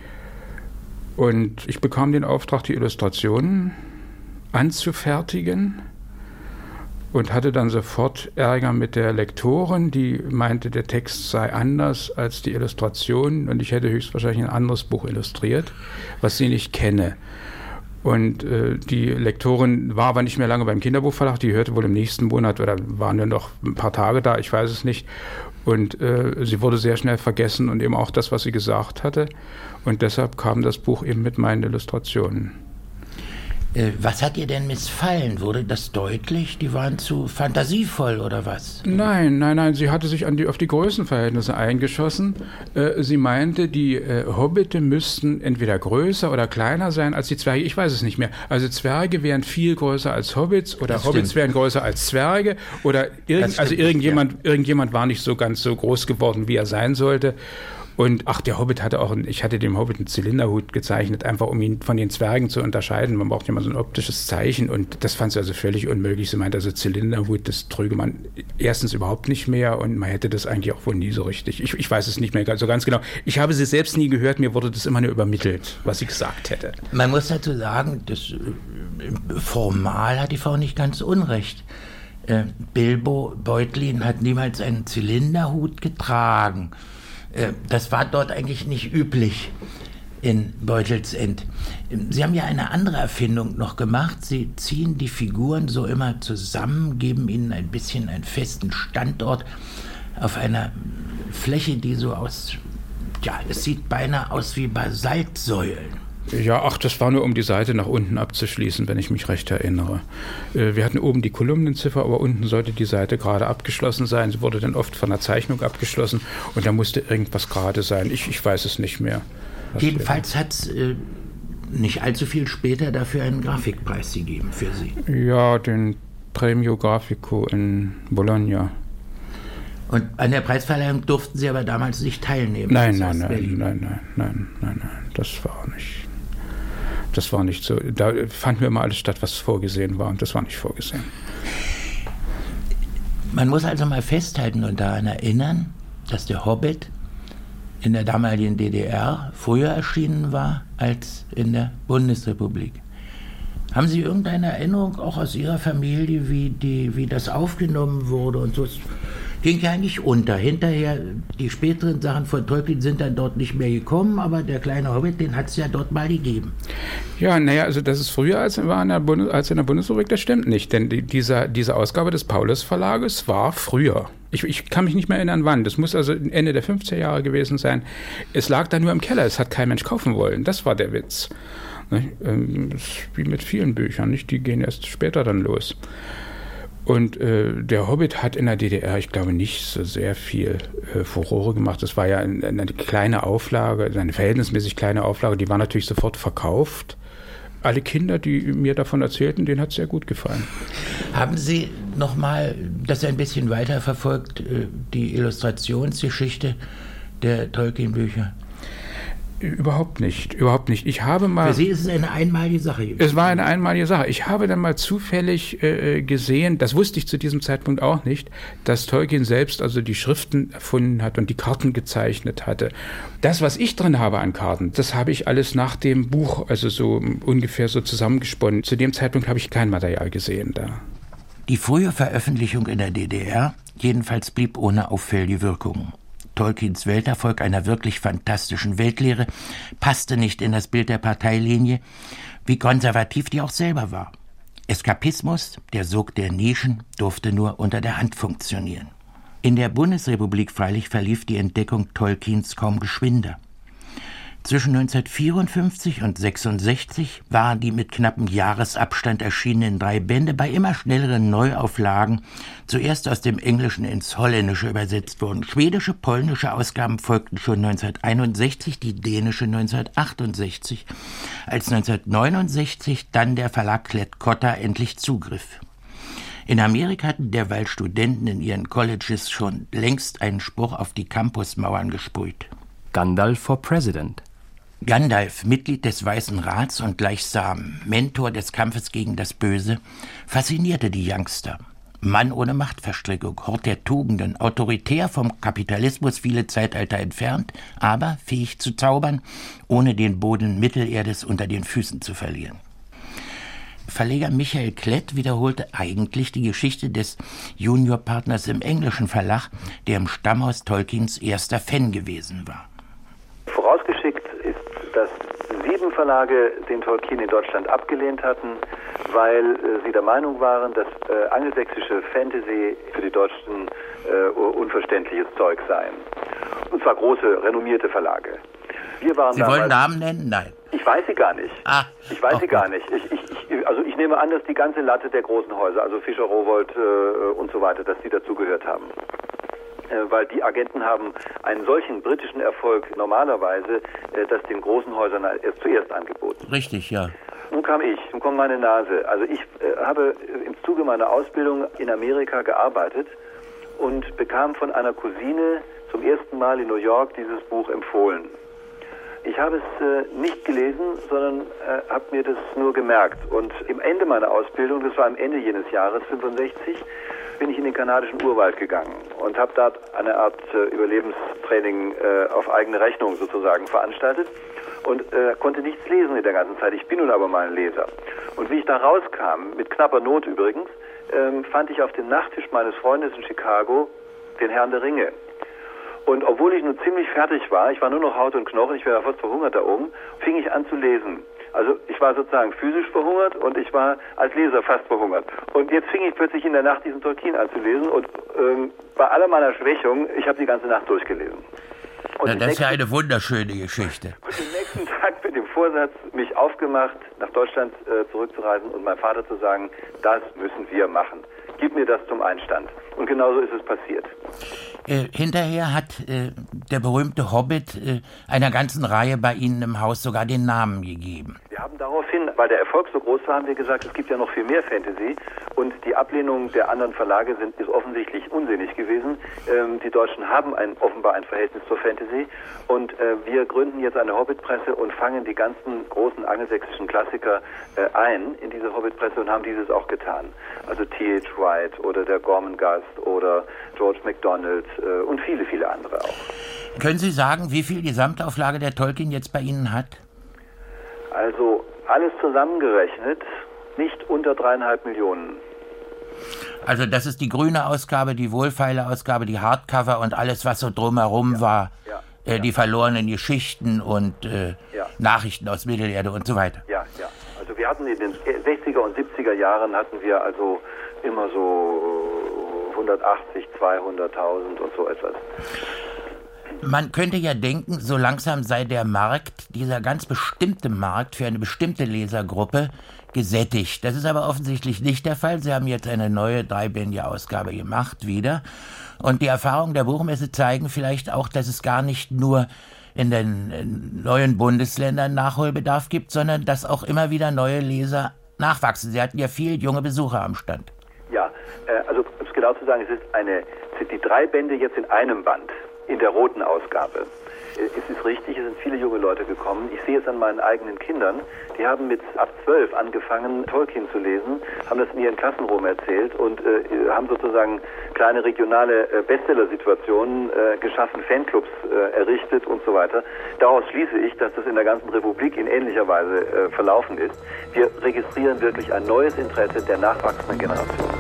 Und ich bekam den Auftrag, die Illustrationen anzufertigen. Und hatte dann sofort Ärger mit der Lektorin, die meinte, der Text sei anders als die Illustration und ich hätte höchstwahrscheinlich ein anderes Buch illustriert, was sie nicht kenne. Und äh, die Lektorin war aber nicht mehr lange beim Kinderbuchverlag, die hörte wohl im nächsten Monat oder waren nur noch ein paar Tage da, ich weiß es nicht. Und äh, sie wurde sehr schnell vergessen und eben auch das, was sie gesagt hatte. Und deshalb kam das Buch eben mit meinen Illustrationen. Was hat ihr denn missfallen? Wurde das deutlich? Die waren zu fantasievoll oder was? Nein, nein, nein. Sie hatte sich an die, auf die Größenverhältnisse eingeschossen. Äh, sie meinte, die äh, Hobbite müssten entweder größer oder kleiner sein als die Zwerge. Ich weiß es nicht mehr. Also Zwerge wären viel größer als Hobbits oder das Hobbits stimmt. wären größer als Zwerge. Oder irgend, also irgendjemand, ja. irgendjemand war nicht so ganz so groß geworden, wie er sein sollte. Und ach, der Hobbit hatte auch, ich hatte dem Hobbit einen Zylinderhut gezeichnet, einfach um ihn von den Zwergen zu unterscheiden. Man braucht ja mal so ein optisches Zeichen und das fand sie also völlig unmöglich. Sie meinte, also Zylinderhut, das trüge man erstens überhaupt nicht mehr und man hätte das eigentlich auch wohl nie so richtig. Ich, ich weiß es nicht mehr so ganz genau. Ich habe sie selbst nie gehört, mir wurde das immer nur übermittelt, was sie gesagt hätte. Man muss dazu sagen, das, formal hat die Frau nicht ganz unrecht. Äh, Bilbo Beutlin hat niemals einen Zylinderhut getragen. Das war dort eigentlich nicht üblich in Beutelsend. Sie haben ja eine andere Erfindung noch gemacht. Sie ziehen die Figuren so immer zusammen, geben ihnen ein bisschen einen festen Standort auf einer Fläche, die so aus, ja, es sieht beinahe aus wie Basaltsäulen. Ja, ach, das war nur, um die Seite nach unten abzuschließen, wenn ich mich recht erinnere. Wir hatten oben die Kolumnenziffer, aber unten sollte die Seite gerade abgeschlossen sein. Sie wurde dann oft von der Zeichnung abgeschlossen und da musste irgendwas gerade sein. Ich, ich weiß es nicht mehr. Jedenfalls hat es äh, nicht allzu viel später dafür einen Grafikpreis gegeben für Sie. Ja, den Premio Grafico in Bologna. Und an der Preisverleihung durften Sie aber damals nicht teilnehmen? Nein, nein, nein, nein, nein, nein, nein, nein, nein, das war nicht... Das war nicht so. Da fand mir immer alles statt, was vorgesehen war. Und das war nicht vorgesehen. Man muss also mal festhalten und daran erinnern, dass der Hobbit in der damaligen D D R früher erschienen war als in der Bundesrepublik. Haben Sie irgendeine Erinnerung auch aus Ihrer Familie, wie, die, wie das aufgenommen wurde und so? Es ging ja eigentlich unter. Hinterher, die späteren Sachen von Tolkien sind dann dort nicht mehr gekommen, aber der kleine Hobbit, den hat es ja dort mal gegeben. Ja, naja, also das ist früher als, war in der Bundes, als in der Bundesrepublik, das stimmt nicht, denn die, dieser, diese Ausgabe des Paulus Verlages war früher. Ich, ich kann mich nicht mehr erinnern, wann. Das muss also Ende der fünfziger Jahre gewesen sein. Es lag da nur im Keller, es hat kein Mensch kaufen wollen. Das war der Witz. Ähm, wie mit vielen Büchern, nicht? Die gehen erst später dann los. Und äh, der Hobbit hat in der D D R, ich glaube, nicht so sehr viel äh, Furore gemacht. Das war ja eine, eine kleine Auflage, eine verhältnismäßig kleine Auflage, die war natürlich sofort verkauft. Alle Kinder, die mir davon erzählten, denen hat es sehr gut gefallen. Haben Sie nochmal das ein bisschen weiter verfolgt, die Illustrationsgeschichte der Tolkien-Bücher? Überhaupt nicht, überhaupt nicht. Ich habe mal. Für Sie ist es eine einmalige Sache gewesen. Es war eine einmalige Sache. Ich habe dann mal zufällig äh, gesehen, das wusste ich zu diesem Zeitpunkt auch nicht, dass Tolkien selbst also die Schriften erfunden hat und die Karten gezeichnet hatte. Das, was ich drin habe an Karten, das habe ich alles nach dem Buch, also so ungefähr so zusammengesponnen. Zu dem Zeitpunkt habe ich kein Material gesehen da. Die frühe Veröffentlichung in der D D R jedenfalls blieb ohne auffällige Wirkung. Tolkiens Welterfolg einer wirklich fantastischen Weltlehre passte nicht in das Bild der Parteilinie, wie konservativ die auch selber war. Eskapismus, der Sog der Nischen, durfte nur unter der Hand funktionieren. In der Bundesrepublik freilich verlief die Entdeckung Tolkiens kaum geschwinder. Zwischen neunzehnhundertvierundfünfzig und sechsundsechzig waren die mit knappem Jahresabstand erschienenen drei Bände bei immer schnelleren Neuauflagen zuerst aus dem Englischen ins Holländische übersetzt worden. Schwedische, polnische Ausgaben folgten schon neunzehnhunderteinundsechzig, die dänische neunzehnhundertachtundsechzig, als neunzehnhundertneunundsechzig dann der Verlag Klett-Cotta endlich zugriff. In Amerika hatten derweil Studenten in ihren Colleges schon längst einen Spruch auf die Campusmauern gesprüht. Gandalf for President. Gandalf, Mitglied des Weißen Rats und gleichsam Mentor des Kampfes gegen das Böse, faszinierte die Youngster. Mann ohne Machtverstrickung, Hort der Tugenden, autoritär vom Kapitalismus viele Zeitalter entfernt, aber fähig zu zaubern, ohne den Boden Mittelerdes unter den Füßen zu verlieren. Verleger Michael Klett wiederholte eigentlich die Geschichte des Juniorpartners im englischen Verlag, der im Stammhaus Tolkiens erster Fan gewesen war. Vorausgeschickt ist, dass sieben Verlage den Tolkien in Deutschland abgelehnt hatten, weil äh, sie der Meinung waren, dass äh, angelsächsische Fantasy für die Deutschen äh, unverständliches Zeug seien. Und zwar große, renommierte Verlage. Wir waren Sie wollen Namen nennen? Nein. Ich weiß sie gar nicht. Ah, ich weiß oh, sie gar nicht. Ich, ich, ich, also ich nehme an, dass die ganze Latte der großen Häuser, also Fischer, Rowohlt äh, und so weiter, dass die dazugehört haben. Äh, weil die Agenten haben einen solchen britischen Erfolg normalerweise, äh, das den großen Häusern erst zuerst angeboten. Richtig, ja. Nun kam ich, nun kommt meine Nase. Also ich äh, habe im Zuge meiner Ausbildung in Amerika gearbeitet und bekam von einer Cousine zum ersten Mal in New York dieses Buch empfohlen. Ich habe es äh, nicht gelesen, sondern äh, habe mir das nur gemerkt. Und im Ende meiner Ausbildung, das war am Ende jenes Jahres, fünfundsechzig, bin ich in den kanadischen Urwald gegangen und habe dort eine Art äh, Überlebenstraining äh, auf eigene Rechnung sozusagen veranstaltet und äh, konnte nichts lesen in der ganzen Zeit. Ich bin nun aber mal ein Leser. Und wie ich da rauskam, mit knapper Not übrigens, äh, fand ich auf dem Nachttisch meines Freundes in Chicago den Herrn der Ringe. Und obwohl ich nun ziemlich fertig war, ich war nur noch Haut und Knochen, ich wäre fast verhungert da oben, fing ich an zu lesen. Also ich war sozusagen physisch verhungert und ich war als Leser fast verhungert. Und jetzt fing ich plötzlich in der Nacht diesen Tolkien an zu lesen und ähm, bei aller meiner Schwächung, ich habe die ganze Nacht durchgelesen. Und Na, das ist ja eine wunderschöne Geschichte. Und den nächsten Tag mit dem Vorsatz, mich aufgemacht, nach Deutschland äh, zurückzureisen und meinem Vater zu sagen, das müssen wir machen. Gib mir das zum Einstand. Und genauso ist es passiert. Äh, hinterher hat äh, der berühmte Hobbit äh, einer ganzen Reihe bei Ihnen im Haus sogar den Namen gegeben. Wir haben daraufhin, weil der Erfolg so groß war, haben wir gesagt, es gibt ja noch viel mehr Fantasy und die Ablehnung der anderen Verlage sind, ist offensichtlich unsinnig gewesen. Ähm, die Deutschen haben ein, offenbar ein Verhältnis zur Fantasy und äh, wir gründen jetzt eine Hobbit-Presse und fangen die ganzen großen angelsächsischen Klassiker äh, ein in diese Hobbit-Presse und haben dieses auch getan. Also T H White oder der Gormenghast oder George MacDonald äh, und viele, viele andere auch. Können Sie sagen, wie viel Gesamtauflage der Tolkien jetzt bei Ihnen hat? Also alles zusammengerechnet nicht unter dreieinhalb Millionen. Also das ist die grüne Ausgabe, die wohlfeile Ausgabe, die Hardcover und alles, was so drumherum ja, war. Ja, äh, ja. Die verlorenen Geschichten und äh, ja. Nachrichten aus Mittelerde und so weiter. Ja, ja. Also wir hatten in den sechziger und siebziger Jahren hatten wir also immer so hundertachtzig, zweihunderttausend und so etwas. Man könnte ja denken, so langsam sei der Markt, dieser ganz bestimmte Markt für eine bestimmte Lesergruppe, gesättigt. Das ist aber offensichtlich nicht der Fall. Sie haben jetzt eine neue dreibändige Ausgabe gemacht, wieder. Und die Erfahrungen der Buchmesse zeigen vielleicht auch, dass es gar nicht nur in den neuen Bundesländern Nachholbedarf gibt, sondern dass auch immer wieder neue Leser nachwachsen. Sie hatten ja viele junge Besucher am Stand. Ja, Äh, also, um es genau zu sagen, es ist eine, es sind die drei Bände jetzt in einem Band, in der roten Ausgabe. Es ist richtig, es sind viele junge Leute gekommen. Ich sehe es an meinen eigenen Kindern. Die haben mit ab zwölf angefangen, Tolkien zu lesen, haben das in ihren Klassen rum erzählt und äh, haben sozusagen kleine regionale äh, Bestseller-Situationen äh, geschaffen, Fanclubs äh, errichtet und so weiter. Daraus schließe ich, dass das in der ganzen Republik in ähnlicher Weise äh, verlaufen ist. Wir registrieren wirklich ein neues Interesse der nachwachsenden Generation.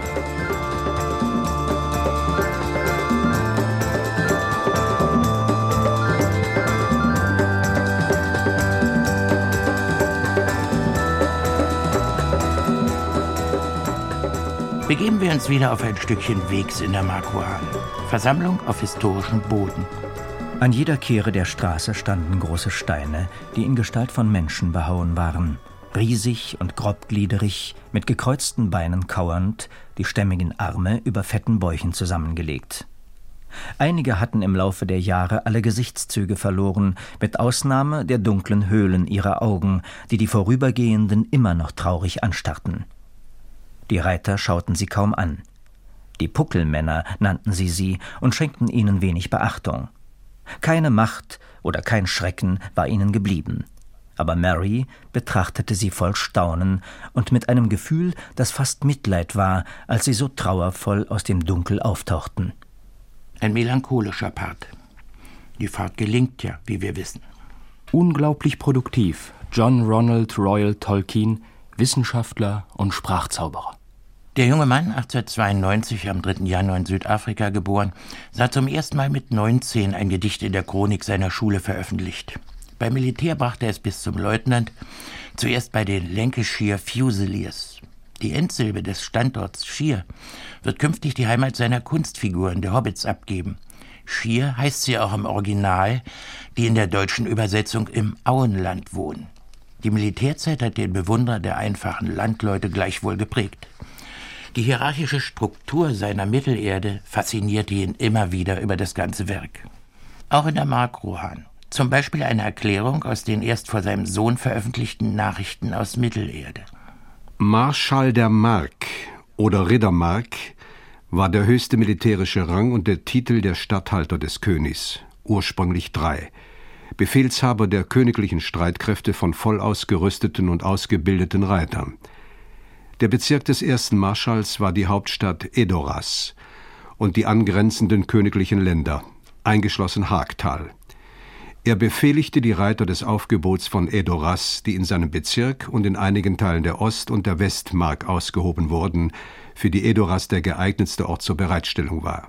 Begeben wir uns wieder auf ein Stückchen Wegs in der Mark Rohan. Versammlung auf historischem Boden. An jeder Kehre der Straße standen große Steine, die in Gestalt von Menschen behauen waren. Riesig und grobgliederig, mit gekreuzten Beinen kauernd, die stämmigen Arme über fetten Bäuchen zusammengelegt. Einige hatten im Laufe der Jahre alle Gesichtszüge verloren, mit Ausnahme der dunklen Höhlen ihrer Augen, die die Vorübergehenden immer noch traurig anstarrten. Die Reiter schauten sie kaum an. Die Puckelmänner nannten sie sie und schenkten ihnen wenig Beachtung. Keine Macht oder kein Schrecken war ihnen geblieben. Aber Mary betrachtete sie voll Staunen und mit einem Gefühl, das fast Mitleid war, als sie so trauervoll aus dem Dunkel auftauchten. Ein melancholischer Part. Die Fahrt gelingt ja, wie wir wissen. Unglaublich produktiv. John Ronald Royal Tolkien, Wissenschaftler und Sprachzauberer. Der junge Mann, achtzehnhundertzweiundneunzig am dritten Januar in Südafrika geboren, sah zum ersten Mal mit neunzehn ein Gedicht in der Chronik seiner Schule veröffentlicht. Beim Militär brachte er es bis zum Leutnant, zuerst bei den Lancashire Fusiliers. Die Endsilbe des Standorts Shire wird künftig die Heimat seiner Kunstfiguren, der Hobbits, abgeben. Shire heißt sie auch im Original, die in der deutschen Übersetzung im Auenland wohnen. Die Militärzeit hat den Bewunderer der einfachen Landleute gleichwohl geprägt. Die hierarchische Struktur seiner Mittelerde faszinierte ihn immer wieder über das ganze Werk. Auch in der Mark Rohan. Zum Beispiel eine Erklärung aus den erst vor seinem Sohn veröffentlichten Nachrichten aus Mittelerde. Marschall der Mark oder Riddermark war der höchste militärische Rang und der Titel der Statthalter des Königs, ursprünglich drei. Befehlshaber der königlichen Streitkräfte von voll ausgerüsteten und ausgebildeten Reitern. Der Bezirk des ersten Marschalls war die Hauptstadt Edoras und die angrenzenden königlichen Länder, eingeschlossen Hagtal. Er befehligte die Reiter des Aufgebots von Edoras, die in seinem Bezirk und in einigen Teilen der Ost- und der Westmark ausgehoben wurden, für die Edoras der geeignetste Ort zur Bereitstellung war.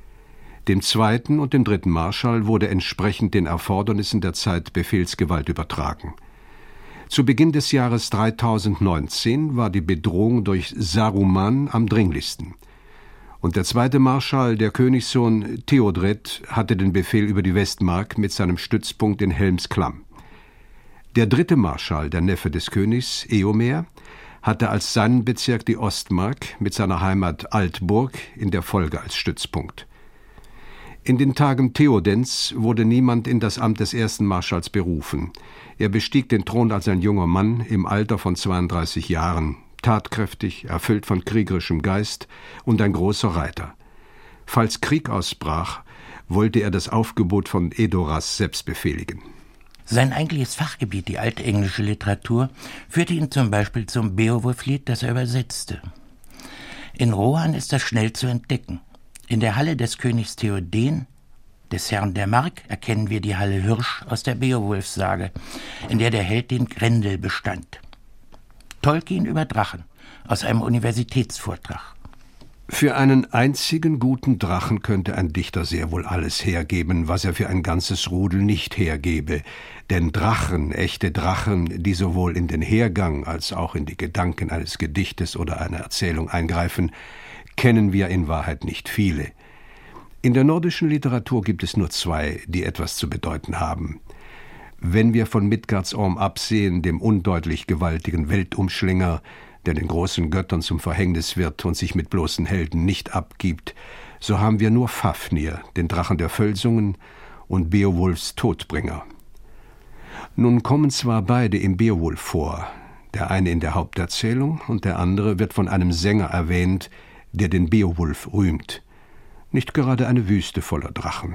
Dem zweiten und dem dritten Marschall wurde entsprechend den Erfordernissen der Zeit Befehlsgewalt übertragen. Zu Beginn des Jahres dreitausendneunzehn war die Bedrohung durch Saruman am dringlichsten. Und der zweite Marschall, der Königssohn Theodred, hatte den Befehl über die Westmark mit seinem Stützpunkt in Helmsklamm. Der dritte Marschall, der Neffe des Königs, Eomer, hatte als seinen Bezirk die Ostmark mit seiner Heimat Altburg in der Folge als Stützpunkt. In den Tagen Theodens wurde niemand in das Amt des ersten Marschalls berufen. Er bestieg den Thron als ein junger Mann im Alter von zweiunddreißig Jahren, tatkräftig, erfüllt von kriegerischem Geist und ein großer Reiter. Falls Krieg ausbrach, wollte er das Aufgebot von Edoras selbst befehligen. Sein eigentliches Fachgebiet, die altenglische Literatur, führte ihn zum Beispiel zum Beowulf-Lied, das er übersetzte. In Rohan ist das schnell zu entdecken. In der Halle des Königs Theoden, des Herrn der Mark, erkennen wir die Halle Hirsch aus der Beowulf-Sage, in der der Held den Grendel bestand. Tolkien über Drachen, aus einem Universitätsvortrag. Für einen einzigen guten Drachen könnte ein Dichter sehr wohl alles hergeben, was er für ein ganzes Rudel nicht hergebe. Denn Drachen, echte Drachen, die sowohl in den Hergang als auch in die Gedanken eines Gedichtes oder einer Erzählung eingreifen, kennen wir in Wahrheit nicht viele. In der nordischen Literatur gibt es nur zwei, die etwas zu bedeuten haben. Wenn wir von Midgardsorm absehen, dem undeutlich gewaltigen Weltumschlinger, der den großen Göttern zum Verhängnis wird und sich mit bloßen Helden nicht abgibt, so haben wir nur Fafnir, den Drachen der Völsungen, und Beowulfs Todbringer. Nun kommen zwar beide im Beowulf vor, der eine in der Haupterzählung und der andere wird von einem Sänger erwähnt, der den Beowulf rühmt. Nicht gerade eine Wüste voller Drachen.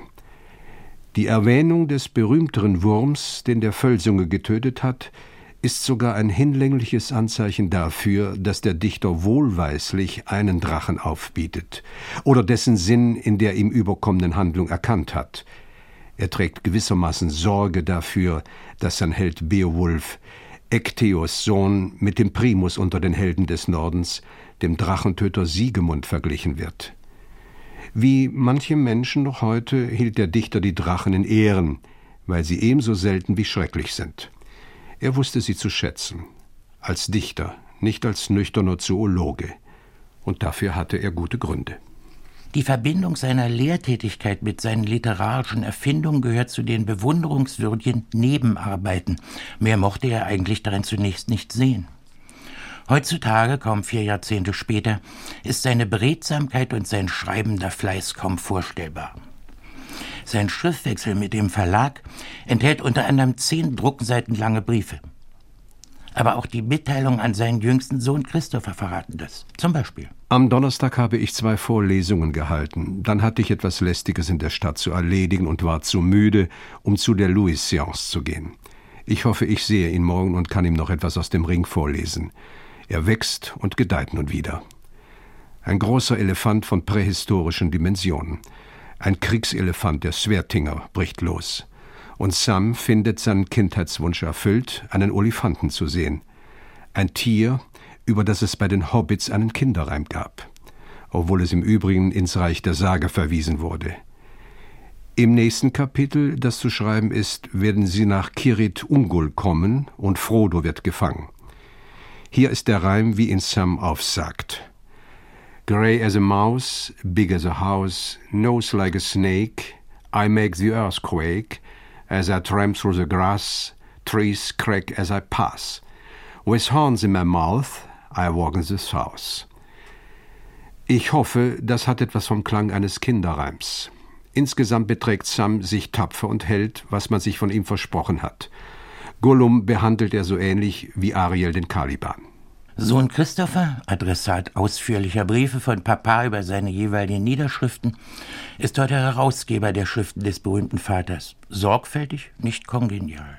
Die Erwähnung des berühmteren Wurms, den der Völsunge getötet hat, ist sogar ein hinlängliches Anzeichen dafür, dass der Dichter wohlweislich einen Drachen aufbietet oder dessen Sinn in der ihm überkommenen Handlung erkannt hat. Er trägt gewissermaßen Sorge dafür, dass sein Held Beowulf, Ekteos Sohn, mit dem Primus unter den Helden des Nordens, dem Drachentöter Siegemund, verglichen wird. Wie manche Menschen noch heute hielt der Dichter die Drachen in Ehren, weil sie ebenso selten wie schrecklich sind. Er wusste sie zu schätzen, als Dichter, nicht als nüchterner Zoologe. Und dafür hatte er gute Gründe. Die Verbindung seiner Lehrtätigkeit mit seinen literarischen Erfindungen gehört zu den bewunderungswürdigen Nebenarbeiten. Mehr mochte er eigentlich darin zunächst nicht sehen. Heutzutage, kaum vier Jahrzehnte später, ist seine Beredsamkeit und sein schreibender Fleiß kaum vorstellbar. Sein Schriftwechsel mit dem Verlag enthält unter anderem zehn Druckseiten lange Briefe. Aber auch die Mitteilung an seinen jüngsten Sohn Christopher verraten das. Zum Beispiel: Am Donnerstag habe ich zwei Vorlesungen gehalten. Dann hatte ich etwas Lästiges in der Stadt zu erledigen und war zu müde, um zu der Louis-Seance zu gehen. Ich hoffe, ich sehe ihn morgen und kann ihm noch etwas aus dem Ring vorlesen. Er wächst und gedeiht nun wieder. Ein großer Elefant von prähistorischen Dimensionen. Ein Kriegselefant der Svertinger bricht los. Und Sam findet seinen Kindheitswunsch erfüllt, einen Olifanten zu sehen. Ein Tier, über das es bei den Hobbits einen Kinderreim gab, obwohl es im Übrigen ins Reich der Sage verwiesen wurde. Im nächsten Kapitel, das zu schreiben ist, werden sie nach Kirith Ungol kommen und Frodo wird gefangen. Hier ist der Reim, wie ihn Sam aufsagt. Grey as a mouse, big as a house, nose like a snake, I make the earth quake, as I tramp through the grass, trees crack as I pass. With horns in my mouth, I walk in the south. Ich hoffe, das hat etwas vom Klang eines Kinderreims. Insgesamt beträgt Sam sich tapfer und hält, was man sich von ihm versprochen hat. Gollum behandelt er so ähnlich wie Ariel den Caliban. Sohn Christopher, Adressat ausführlicher Briefe von Papa über seine jeweiligen Niederschriften, ist heute Herausgeber der Schriften des berühmten Vaters. Sorgfältig, nicht kongenial.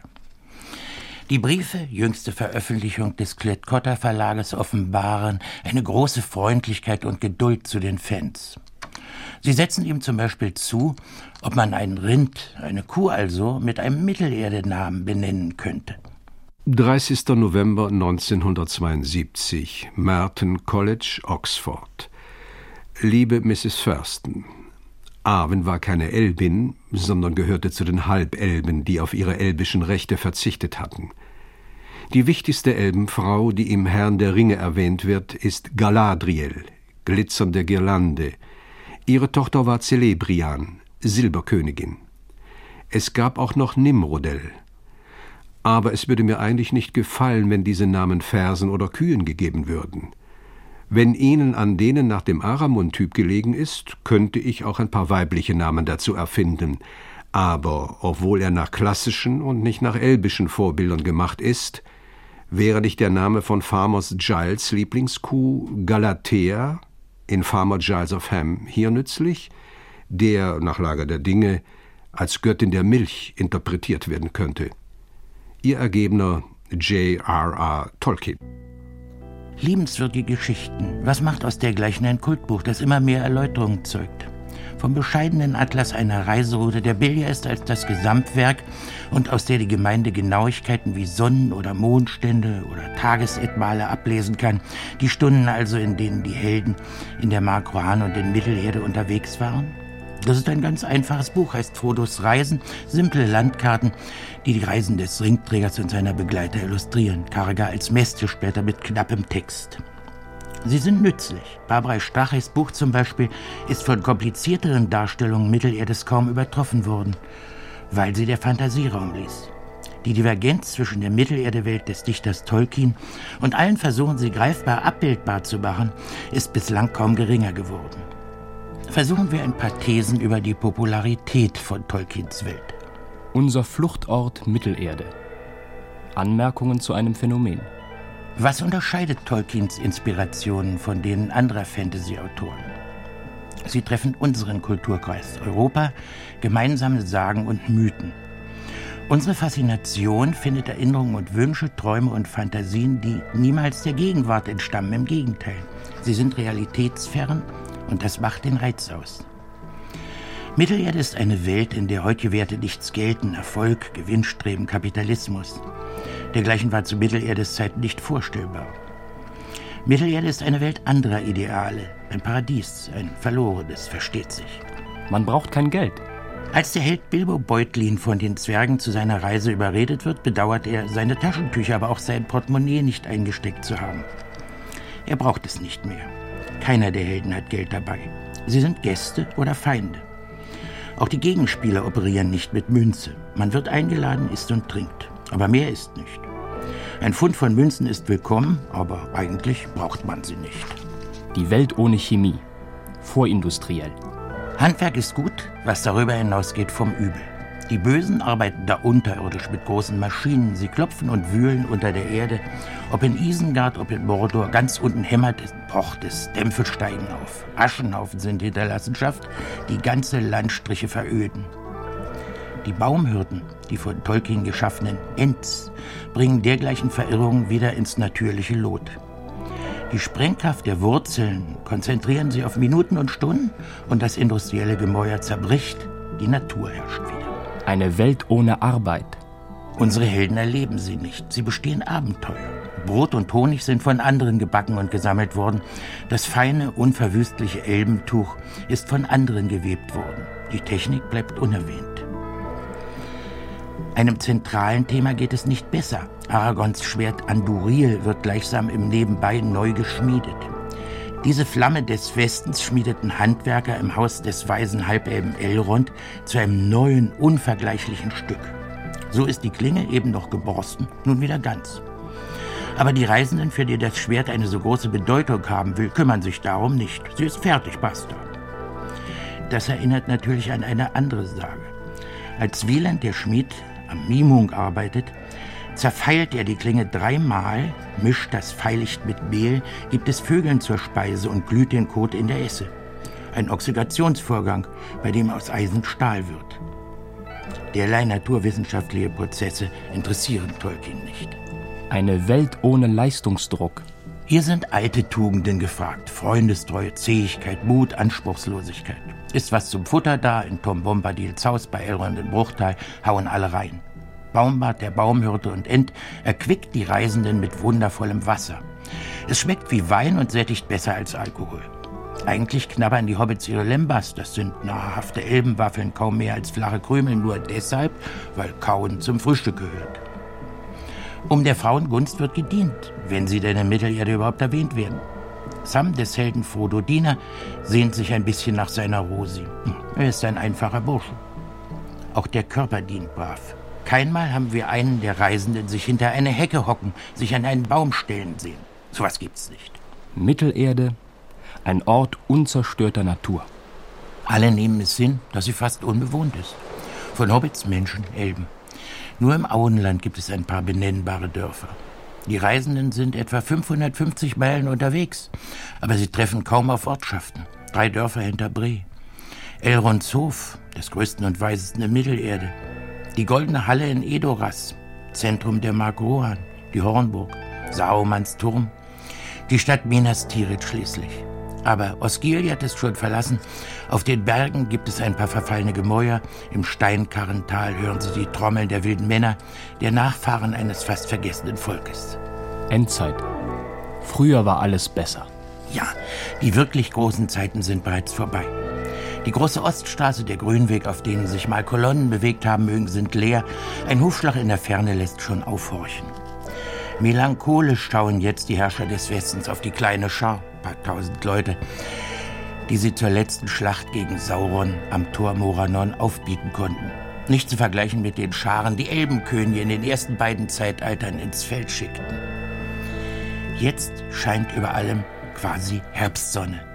Die Briefe, jüngste Veröffentlichung des Klett-Cotta Verlages, offenbaren eine große Freundlichkeit und Geduld zu den Fans. Sie setzen ihm zum Beispiel zu, ob man ein Rind, eine Kuh also, mit einem Mittelerde-Namen benennen könnte. dreißigster November neunzehnhundertzweiundsiebzig, Merton College, Oxford. Liebe Misses Thurston, Arwen war keine Elbin, sondern gehörte zu den Halbelben, die auf ihre elbischen Rechte verzichtet hatten. Die wichtigste Elbenfrau, die im Herrn der Ringe erwähnt wird, ist Galadriel, glitzernde Girlande. Ihre Tochter war Celebrian, Silberkönigin. Es gab auch noch Nimrodel. Aber es würde mir eigentlich nicht gefallen, wenn diese Namen Fersen oder Kühen gegeben würden. Wenn Ihnen an denen nach dem Aramund-Typ gelegen ist, könnte ich auch ein paar weibliche Namen dazu erfinden. Aber obwohl er nach klassischen und nicht nach elbischen Vorbildern gemacht ist, wäre nicht der Name von Farmer Giles' Lieblingskuh Galatea in Farmer Giles of Ham hier nützlich, der, nach Lage der Dinge, als Göttin der Milch interpretiert werden könnte. Ihr Ergebener J R R Tolkien. Liebenswürdige Geschichten. Was macht aus dergleichen ein Kultbuch, das immer mehr Erläuterungen zeugt? Vom bescheidenen Atlas einer Reiseroute, der billiger ist als das Gesamtwerk und aus der die Gemeinde Genauigkeiten wie Sonnen- oder Mondstände oder Tagesetmale ablesen kann, die Stunden also, in denen die Helden in der Mark Rohan und in Mittelerde unterwegs waren? Das ist ein ganz einfaches Buch, heißt Frodos Reisen, simple Landkarten, die die Reisen des Ringträgers und seiner Begleiter illustrieren, karger als Mäste, später mit knappem Text. Sie sind nützlich. Barbara Stachys Buch zum Beispiel ist von komplizierteren Darstellungen Mittelerdes kaum übertroffen worden, weil sie der Fantasie Raum ließ. Die Divergenz zwischen der Mittelerde-Welt des Dichters Tolkien und allen Versuchen, sie greifbar abbildbar zu machen, ist bislang kaum geringer geworden. Versuchen wir ein paar Thesen über die Popularität von Tolkiens Welt. Unser Fluchtort Mittelerde. Anmerkungen zu einem Phänomen. Was unterscheidet Tolkiens Inspirationen von denen anderer Fantasy-Autoren? Sie treffen unseren Kulturkreis Europa, gemeinsame Sagen und Mythen. Unsere Faszination findet Erinnerungen und Wünsche, Träume und Fantasien, die niemals der Gegenwart entstammen. Im Gegenteil, sie sind realitätsfern und das macht den Reiz aus. Mittelerde ist eine Welt, in der heute Werte nichts gelten, Erfolg, Gewinnstreben, Kapitalismus. Dergleichen war zu Mittelerdes Zeit nicht vorstellbar. Mittelerde ist eine Welt anderer Ideale, ein Paradies, ein verlorenes, versteht sich. Man braucht kein Geld. Als der Held Bilbo Beutlin von den Zwergen zu seiner Reise überredet wird, bedauert er, seine Taschentücher, aber auch sein Portemonnaie nicht eingesteckt zu haben. Er braucht es nicht mehr. Keiner der Helden hat Geld dabei. Sie sind Gäste oder Feinde. Auch die Gegenspieler operieren nicht mit Münze. Man wird eingeladen, isst und trinkt. Aber mehr ist nicht. Ein Pfund von Münzen ist willkommen, aber eigentlich braucht man sie nicht. Die Welt ohne Chemie. Vorindustriell. Handwerk ist gut, was darüber hinausgeht vom Übel. Die Bösen arbeiten da unterirdisch mit großen Maschinen. Sie klopfen und wühlen unter der Erde. Ob in Isengard, ob in Mordor, ganz unten hämmert es, pocht es, Dämpfe steigen auf. Aschenhaufen sind Hinterlassenschaft, die ganze Landstriche veröden. Die Baumhirten, die von Tolkien geschaffenen Ents, bringen dergleichen Verirrungen wieder ins natürliche Lot. Die Sprengkraft der Wurzeln konzentrieren sie auf Minuten und Stunden und das industrielle Gemäuer zerbricht, die Natur herrscht wieder. Eine Welt ohne Arbeit. Unsere Helden erleben sie nicht, sie bestehen Abenteuer. Brot und Honig sind von anderen gebacken und gesammelt worden. Das feine, unverwüstliche Elbentuch ist von anderen gewebt worden. Die Technik bleibt unerwähnt. Einem zentralen Thema geht es nicht besser. Aragorns Schwert Anduril wird gleichsam im Nebenbei neu geschmiedet. Diese Flamme des Westens schmiedeten Handwerker im Haus des weisen Halbelben Elrond zu einem neuen, unvergleichlichen Stück. So ist die Klinge, eben noch geborsten, nun wieder ganz. Aber die Reisenden, für die das Schwert eine so große Bedeutung haben will, kümmern sich darum nicht. Sie ist fertig, basta. Das erinnert natürlich an eine andere Sage. Als Wieland, der Schmied, am Mimung arbeitet, zerfeilt er die Klinge dreimal, mischt das Pfeilicht mit Mehl, gibt es Vögeln zur Speise und glüht den Kot in der Esse. Ein Oxidationsvorgang, bei dem aus Eisen Stahl wird. Derlei naturwissenschaftliche Prozesse interessieren Tolkien nicht. Eine Welt ohne Leistungsdruck. Hier sind alte Tugenden gefragt. Freundestreue, Zähigkeit, Mut, Anspruchslosigkeit. Ist was zum Futter da, in Tom Bombadils Haus bei Elrond in Bruchtal hauen alle rein. Baumbart der Baumhirte und Ent erquickt die Reisenden mit wundervollem Wasser. Es schmeckt wie Wein und sättigt besser als Alkohol. Eigentlich knabbern die Hobbits ihre Lembas. Das sind nahrhafte Elbenwaffeln, kaum mehr als flache Krümel, nur deshalb, weil Kauen zum Frühstück gehört. Um der Frauen Gunst wird gedient, wenn sie denn in Mittelerde überhaupt erwähnt werden. Sam, des Helden Frodo Diener, sehnt sich ein bisschen nach seiner Rosi. Er ist ein einfacher Bursche. Auch der Körper dient brav. Keinmal haben wir einen der Reisenden sich hinter eine Hecke hocken, sich an einen Baum stellen sehen. Sowas gibt's nicht. Mittelerde, ein Ort unzerstörter Natur. Alle nehmen es hin, dass sie fast unbewohnt ist. Von Hobbits, Menschen, Elben. Nur im Auenland gibt es ein paar benennbare Dörfer. Die Reisenden sind etwa fünfhundertfünfzig Meilen unterwegs, aber sie treffen kaum auf Ortschaften. Drei Dörfer hinter Bree. Elronds Hof, des größten und weisesten in Mittelerde. Die goldene Halle in Edoras, Zentrum der Mark Rohan, die Hornburg, Sarumans Turm, die Stadt Minas Tirith schließlich. Aber Osgiliath ist schon verlassen. Auf den Bergen gibt es ein paar verfallene Gemäuer. Im Steinkarrental hören Sie die Trommeln der wilden Männer, der Nachfahren eines fast vergessenen Volkes. Endzeit. Früher war alles besser. Ja, die wirklich großen Zeiten sind bereits vorbei. Die große Oststraße, der Grünweg, auf denen sich mal Kolonnen bewegt haben mögen, sind leer. Ein Hufschlag in der Ferne lässt schon aufhorchen. Melancholisch schauen jetzt die Herrscher des Westens auf die kleine Schar, ein paar tausend Leute, die sie zur letzten Schlacht gegen Sauron am Tor Morannon aufbieten konnten. Nicht zu vergleichen mit den Scharen, die Elbenkönige in den ersten beiden Zeitaltern ins Feld schickten. Jetzt scheint über allem quasi Herbstsonne.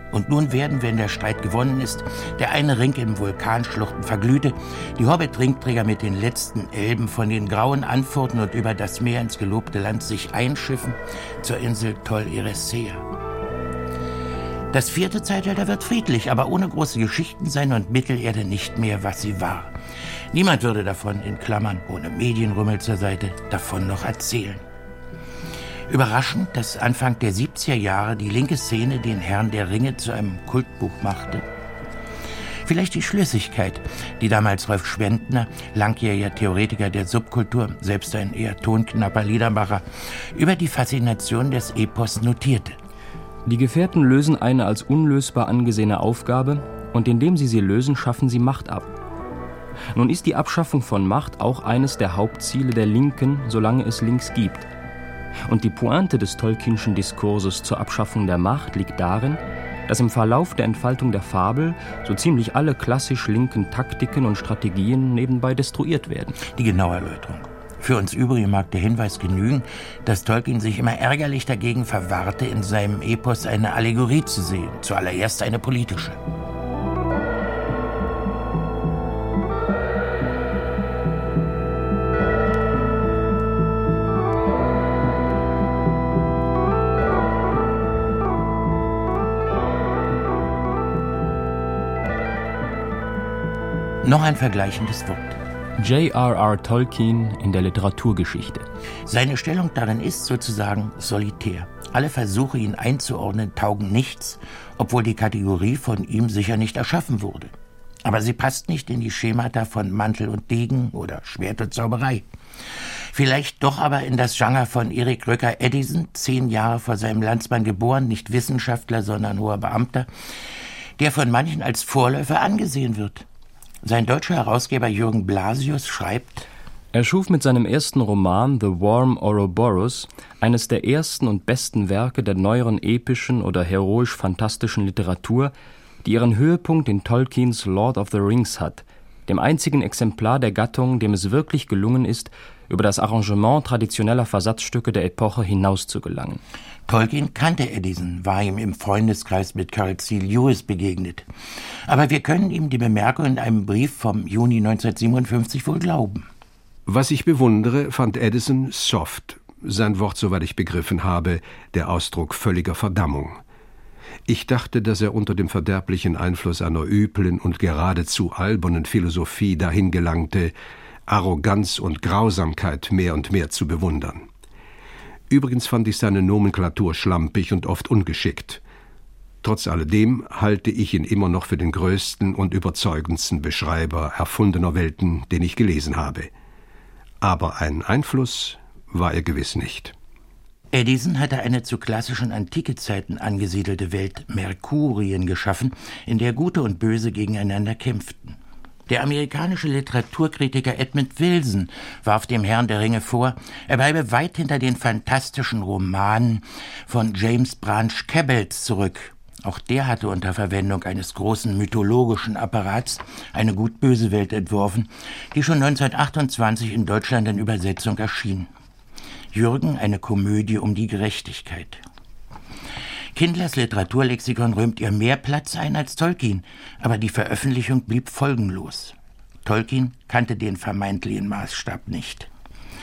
Und nun werden, wenn der Streit gewonnen ist, der eine Ring im Vulkanschluchten verglühte, die Hobbit-Ringträger mit den letzten Elben von den grauen Anfurten und über das Meer ins gelobte Land sich einschiffen zur Insel Tol Eressëa. Das vierte Zeitalter wird friedlich, aber ohne große Geschichten sein und Mittelerde nicht mehr, was sie war. Niemand würde davon, in Klammern, ohne Medienrummel zur Seite, davon noch erzählen. Überraschend, dass Anfang der siebziger Jahre die linke Szene den Herrn der Ringe zu einem Kultbuch machte. Vielleicht die Schlüssigkeit, die damals Rolf Schwendner, langjähriger Theoretiker der Subkultur, selbst ein eher tonknapper Liedermacher, über die Faszination des Epos notierte. Die Gefährten lösen eine als unlösbar angesehene Aufgabe und indem sie sie lösen, schaffen sie Macht ab. Nun ist die Abschaffung von Macht auch eines der Hauptziele der Linken, solange es Links gibt. Und die Pointe des Tolkienschen Diskurses zur Abschaffung der Macht liegt darin, dass im Verlauf der Entfaltung der Fabel so ziemlich alle klassisch linken Taktiken und Strategien nebenbei destruiert werden. Die genaue Erläuterung. Für uns übrigen mag der Hinweis genügen, dass Tolkien sich immer ärgerlich dagegen verwahrte, in seinem Epos eine Allegorie zu sehen, zuallererst eine politische. Noch ein vergleichendes Wort. J R R Tolkien in der Literaturgeschichte. Seine Stellung darin ist sozusagen solitär. Alle Versuche, ihn einzuordnen, taugen nichts, obwohl die Kategorie von ihm sicher nicht erschaffen wurde. Aber sie passt nicht in die Schemata von Mantel und Degen oder Schwert und Zauberei. Vielleicht doch aber in das Genre von Erik Röcker Edison, zehn Jahre vor seinem Landsmann geboren, nicht Wissenschaftler, sondern hoher Beamter, der von manchen als Vorläufer angesehen wird. Sein deutscher Herausgeber Jürgen Blasius schreibt: Er schuf mit seinem ersten Roman The Worm Ouroboros eines der ersten und besten Werke der neueren epischen oder heroisch-fantastischen Literatur, die ihren Höhepunkt in Tolkiens Lord of the Rings hat, dem einzigen Exemplar der Gattung, dem es wirklich gelungen ist, über das Arrangement traditioneller Versatzstücke der Epoche hinaus zu gelangen. Tolkien kannte Edison, war ihm im Freundeskreis mit Carol C. Lewis begegnet. Aber wir können ihm die Bemerkung in einem Brief vom Juni neunzehnhundertsiebenundfünfzig wohl glauben. Was ich bewundere, fand Edison soft. Sein Wort, soweit ich begriffen habe, der Ausdruck völliger Verdammung. Ich dachte, dass er unter dem verderblichen Einfluss einer üblen und geradezu albernen Philosophie dahin gelangte, Arroganz und Grausamkeit mehr und mehr zu bewundern. Übrigens fand ich seine Nomenklatur schlampig und oft ungeschickt. Trotz alledem halte ich ihn immer noch für den größten und überzeugendsten Beschreiber erfundener Welten, den ich gelesen habe. Aber ein Einfluss war er gewiss nicht. Edison hatte eine zu klassischen Antikezeiten angesiedelte Welt Merkurien geschaffen, in der Gute und Böse gegeneinander kämpften. Der amerikanische Literaturkritiker Edmund Wilson warf dem Herrn der Ringe vor, er bleibe weit hinter den fantastischen Romanen von James Branch Cabell zurück. Auch der hatte unter Verwendung eines großen mythologischen Apparats eine gut-böse Welt entworfen, die schon neunzehnhundertachtundzwanzig in Deutschland in Übersetzung erschien. Jürgen, eine Komödie um die Gerechtigkeit. Kindlers Literaturlexikon räumt ihr mehr Platz ein als Tolkien, aber die Veröffentlichung blieb folgenlos. Tolkien kannte den vermeintlichen Maßstab nicht.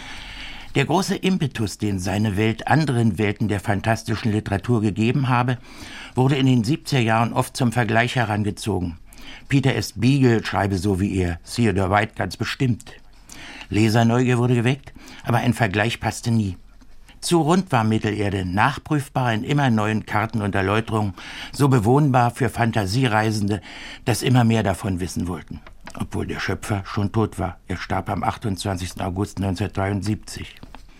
Der große Impetus, den seine Welt anderen Welten der fantastischen Literatur gegeben habe, wurde in den siebziger Jahren oft zum Vergleich herangezogen. Peter S. Beagle schreibe so wie er, Theodore White ganz bestimmt. Leserneugier wurde geweckt, aber ein Vergleich passte nie. Zu rund war Mittelerde, nachprüfbar in immer neuen Karten und Erläuterungen, so bewohnbar für Fantasiereisende, dass immer mehr davon wissen wollten. Obwohl der Schöpfer schon tot war. Er starb am achtundzwanzigsten August neunzehnhundertdreiundsiebzig.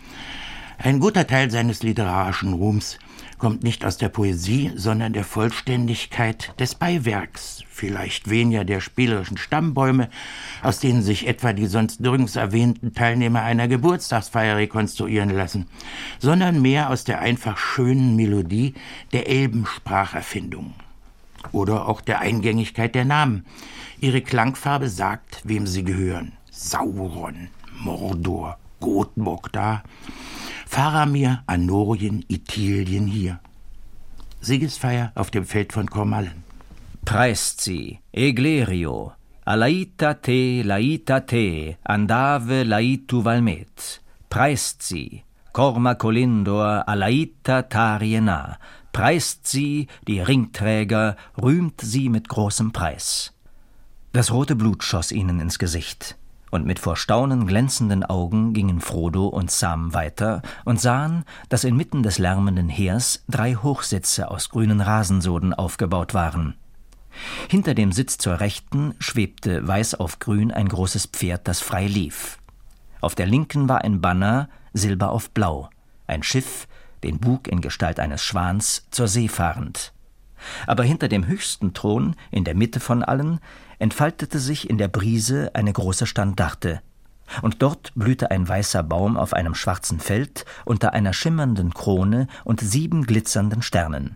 Ein guter Teil seines literarischen Ruhms kommt nicht aus der Poesie, sondern der Vollständigkeit des Beiwerks, vielleicht weniger der spielerischen Stammbäume, aus denen sich etwa die sonst nirgends erwähnten Teilnehmer einer Geburtstagsfeier rekonstruieren lassen, sondern mehr aus der einfach schönen Melodie der Elbenspracherfindung. Oder auch der Eingängigkeit der Namen. Ihre Klangfarbe sagt, wem sie gehören. Sauron, Mordor, Gothmog da, Faramir, Anorien, Ithilien hier. Siegesfeier auf dem Feld von Kormallen. Preist sie, Eglerio, alaita te, laita te, andave laitu valmet. Preist sie, Corma colindor, alaita tariena. Preist sie, die Ringträger, rühmt sie mit großem Preis. Das rote Blut schoss ihnen ins Gesicht, und mit vor Staunen glänzenden Augen gingen Frodo und Sam weiter und sahen, dass inmitten des lärmenden Heers drei Hochsitze aus grünen Rasensoden aufgebaut waren. Hinter dem Sitz zur Rechten schwebte weiß auf grün ein großes Pferd, das frei lief. Auf der linken war ein Banner, silber auf blau, ein Schiff, den Bug in Gestalt eines Schwans, zur See fahrend. Aber hinter dem höchsten Thron, in der Mitte von allen, entfaltete sich in der Brise eine große Standarte, und dort blühte ein weißer Baum auf einem schwarzen Feld unter einer schimmernden Krone und sieben glitzernden Sternen.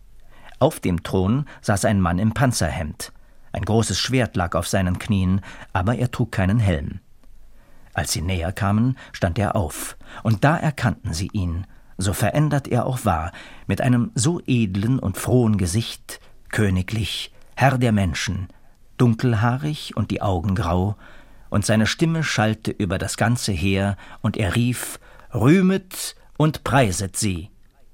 Auf dem Thron saß ein Mann im Panzerhemd. Ein großes Schwert lag auf seinen Knien, aber er trug keinen Helm. Als sie näher kamen, stand er auf, und da erkannten sie ihn, so verändert er auch war, mit einem so edlen und frohen Gesicht, königlich, Herr der Menschen, dunkelhaarig und die Augen grau, und seine Stimme schallte über das ganze Heer, und er rief: Rühmet und preiset sie.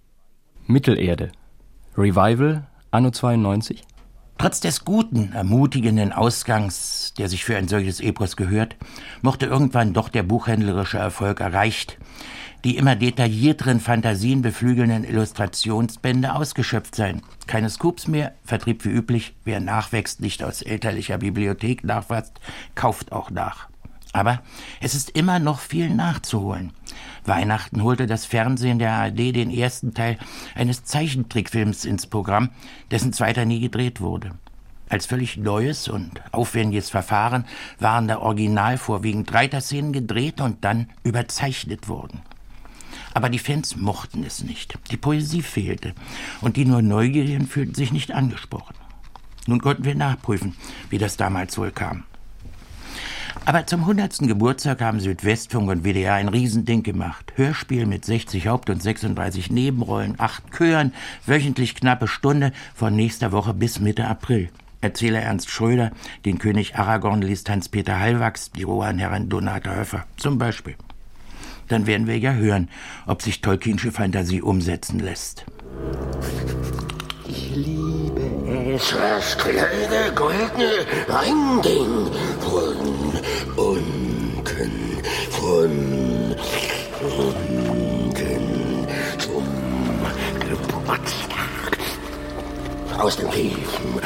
Mittelerde. Revival, anno zweiundneunzig. Trotz des guten, ermutigenden Ausgangs, der sich für ein solches Epos gehört, mochte irgendwann doch der buchhändlerische Erfolg erreicht, die immer detaillierteren Fantasien beflügelnden Illustrationsbände ausgeschöpft sein. Keine Scoops mehr, Vertrieb wie üblich, wer nachwächst, nicht aus elterlicher Bibliothek nachwächst, kauft auch nach. Aber es ist immer noch viel nachzuholen. Weihnachten holte das Fernsehen der A R D den ersten Teil eines Zeichentrickfilms ins Programm, dessen zweiter nie gedreht wurde. Als völlig neues und aufwendiges Verfahren waren da original vorwiegend Reiterszenen gedreht und dann überzeichnet worden. Aber die Fans mochten es nicht. Die Poesie fehlte und die nur Neugierigen fühlten sich nicht angesprochen. Nun konnten wir nachprüfen, wie das damals wohl kam. Aber zum hundertsten Geburtstag haben Südwestfunk und W D R ein Riesending gemacht. Hörspiel mit sechzig Haupt- und sechsunddreißig Nebenrollen, acht Chören, wöchentlich knappe Stunde von nächster Woche bis Mitte April. Erzähler Ernst Schröder, den König Aragorn liest Hans-Peter Hallwachs, die Rohanherrin Donata Höffer zum Beispiel. Dann werden wir ja hören, ob sich Tolkiensche Fantasie umsetzen lässt. Ich liebe es, das kleine goldene Reinding von unten, von unten zum Geburtstag. Aus dem Tiefen,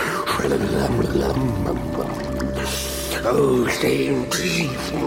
aus dem Tiefen.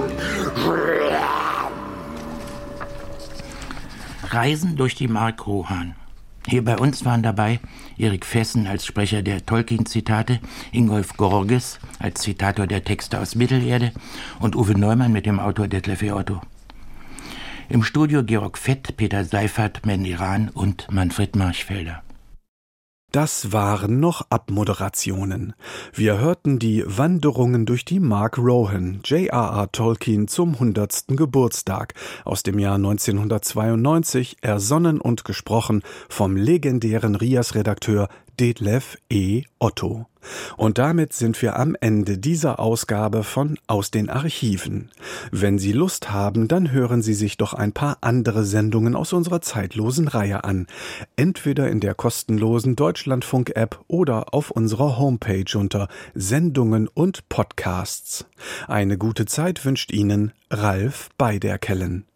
Reisen durch die Mark Rohan. Hier bei uns waren dabei Erik Fessen als Sprecher der Tolkien-Zitate, Ingolf Gorges als Zitator der Texte aus Mittelerde und Uwe Neumann mit dem Autor Detlef E. Otto. Im Studio Georg Fett, Peter Seifert, Mandy Rahn und Manfred Marchfelder. Das waren noch Abmoderationen. Wir hörten die Wanderungen durch die Mark Rohan, J R R. Tolkien zum hundertsten Geburtstag aus dem Jahr neunzehnhundertzweiundneunzig, ersonnen und gesprochen vom legendären Rias-Redakteur Detlef E. Otto. Und damit sind wir am Ende dieser Ausgabe von Aus den Archiven. Wenn Sie Lust haben, dann hören Sie sich doch ein paar andere Sendungen aus unserer zeitlosen Reihe an. Entweder in der kostenlosen Deutschlandfunk-App oder auf unserer Homepage unter Sendungen und Podcasts. Eine gute Zeit wünscht Ihnen Ralf Beiderkellen.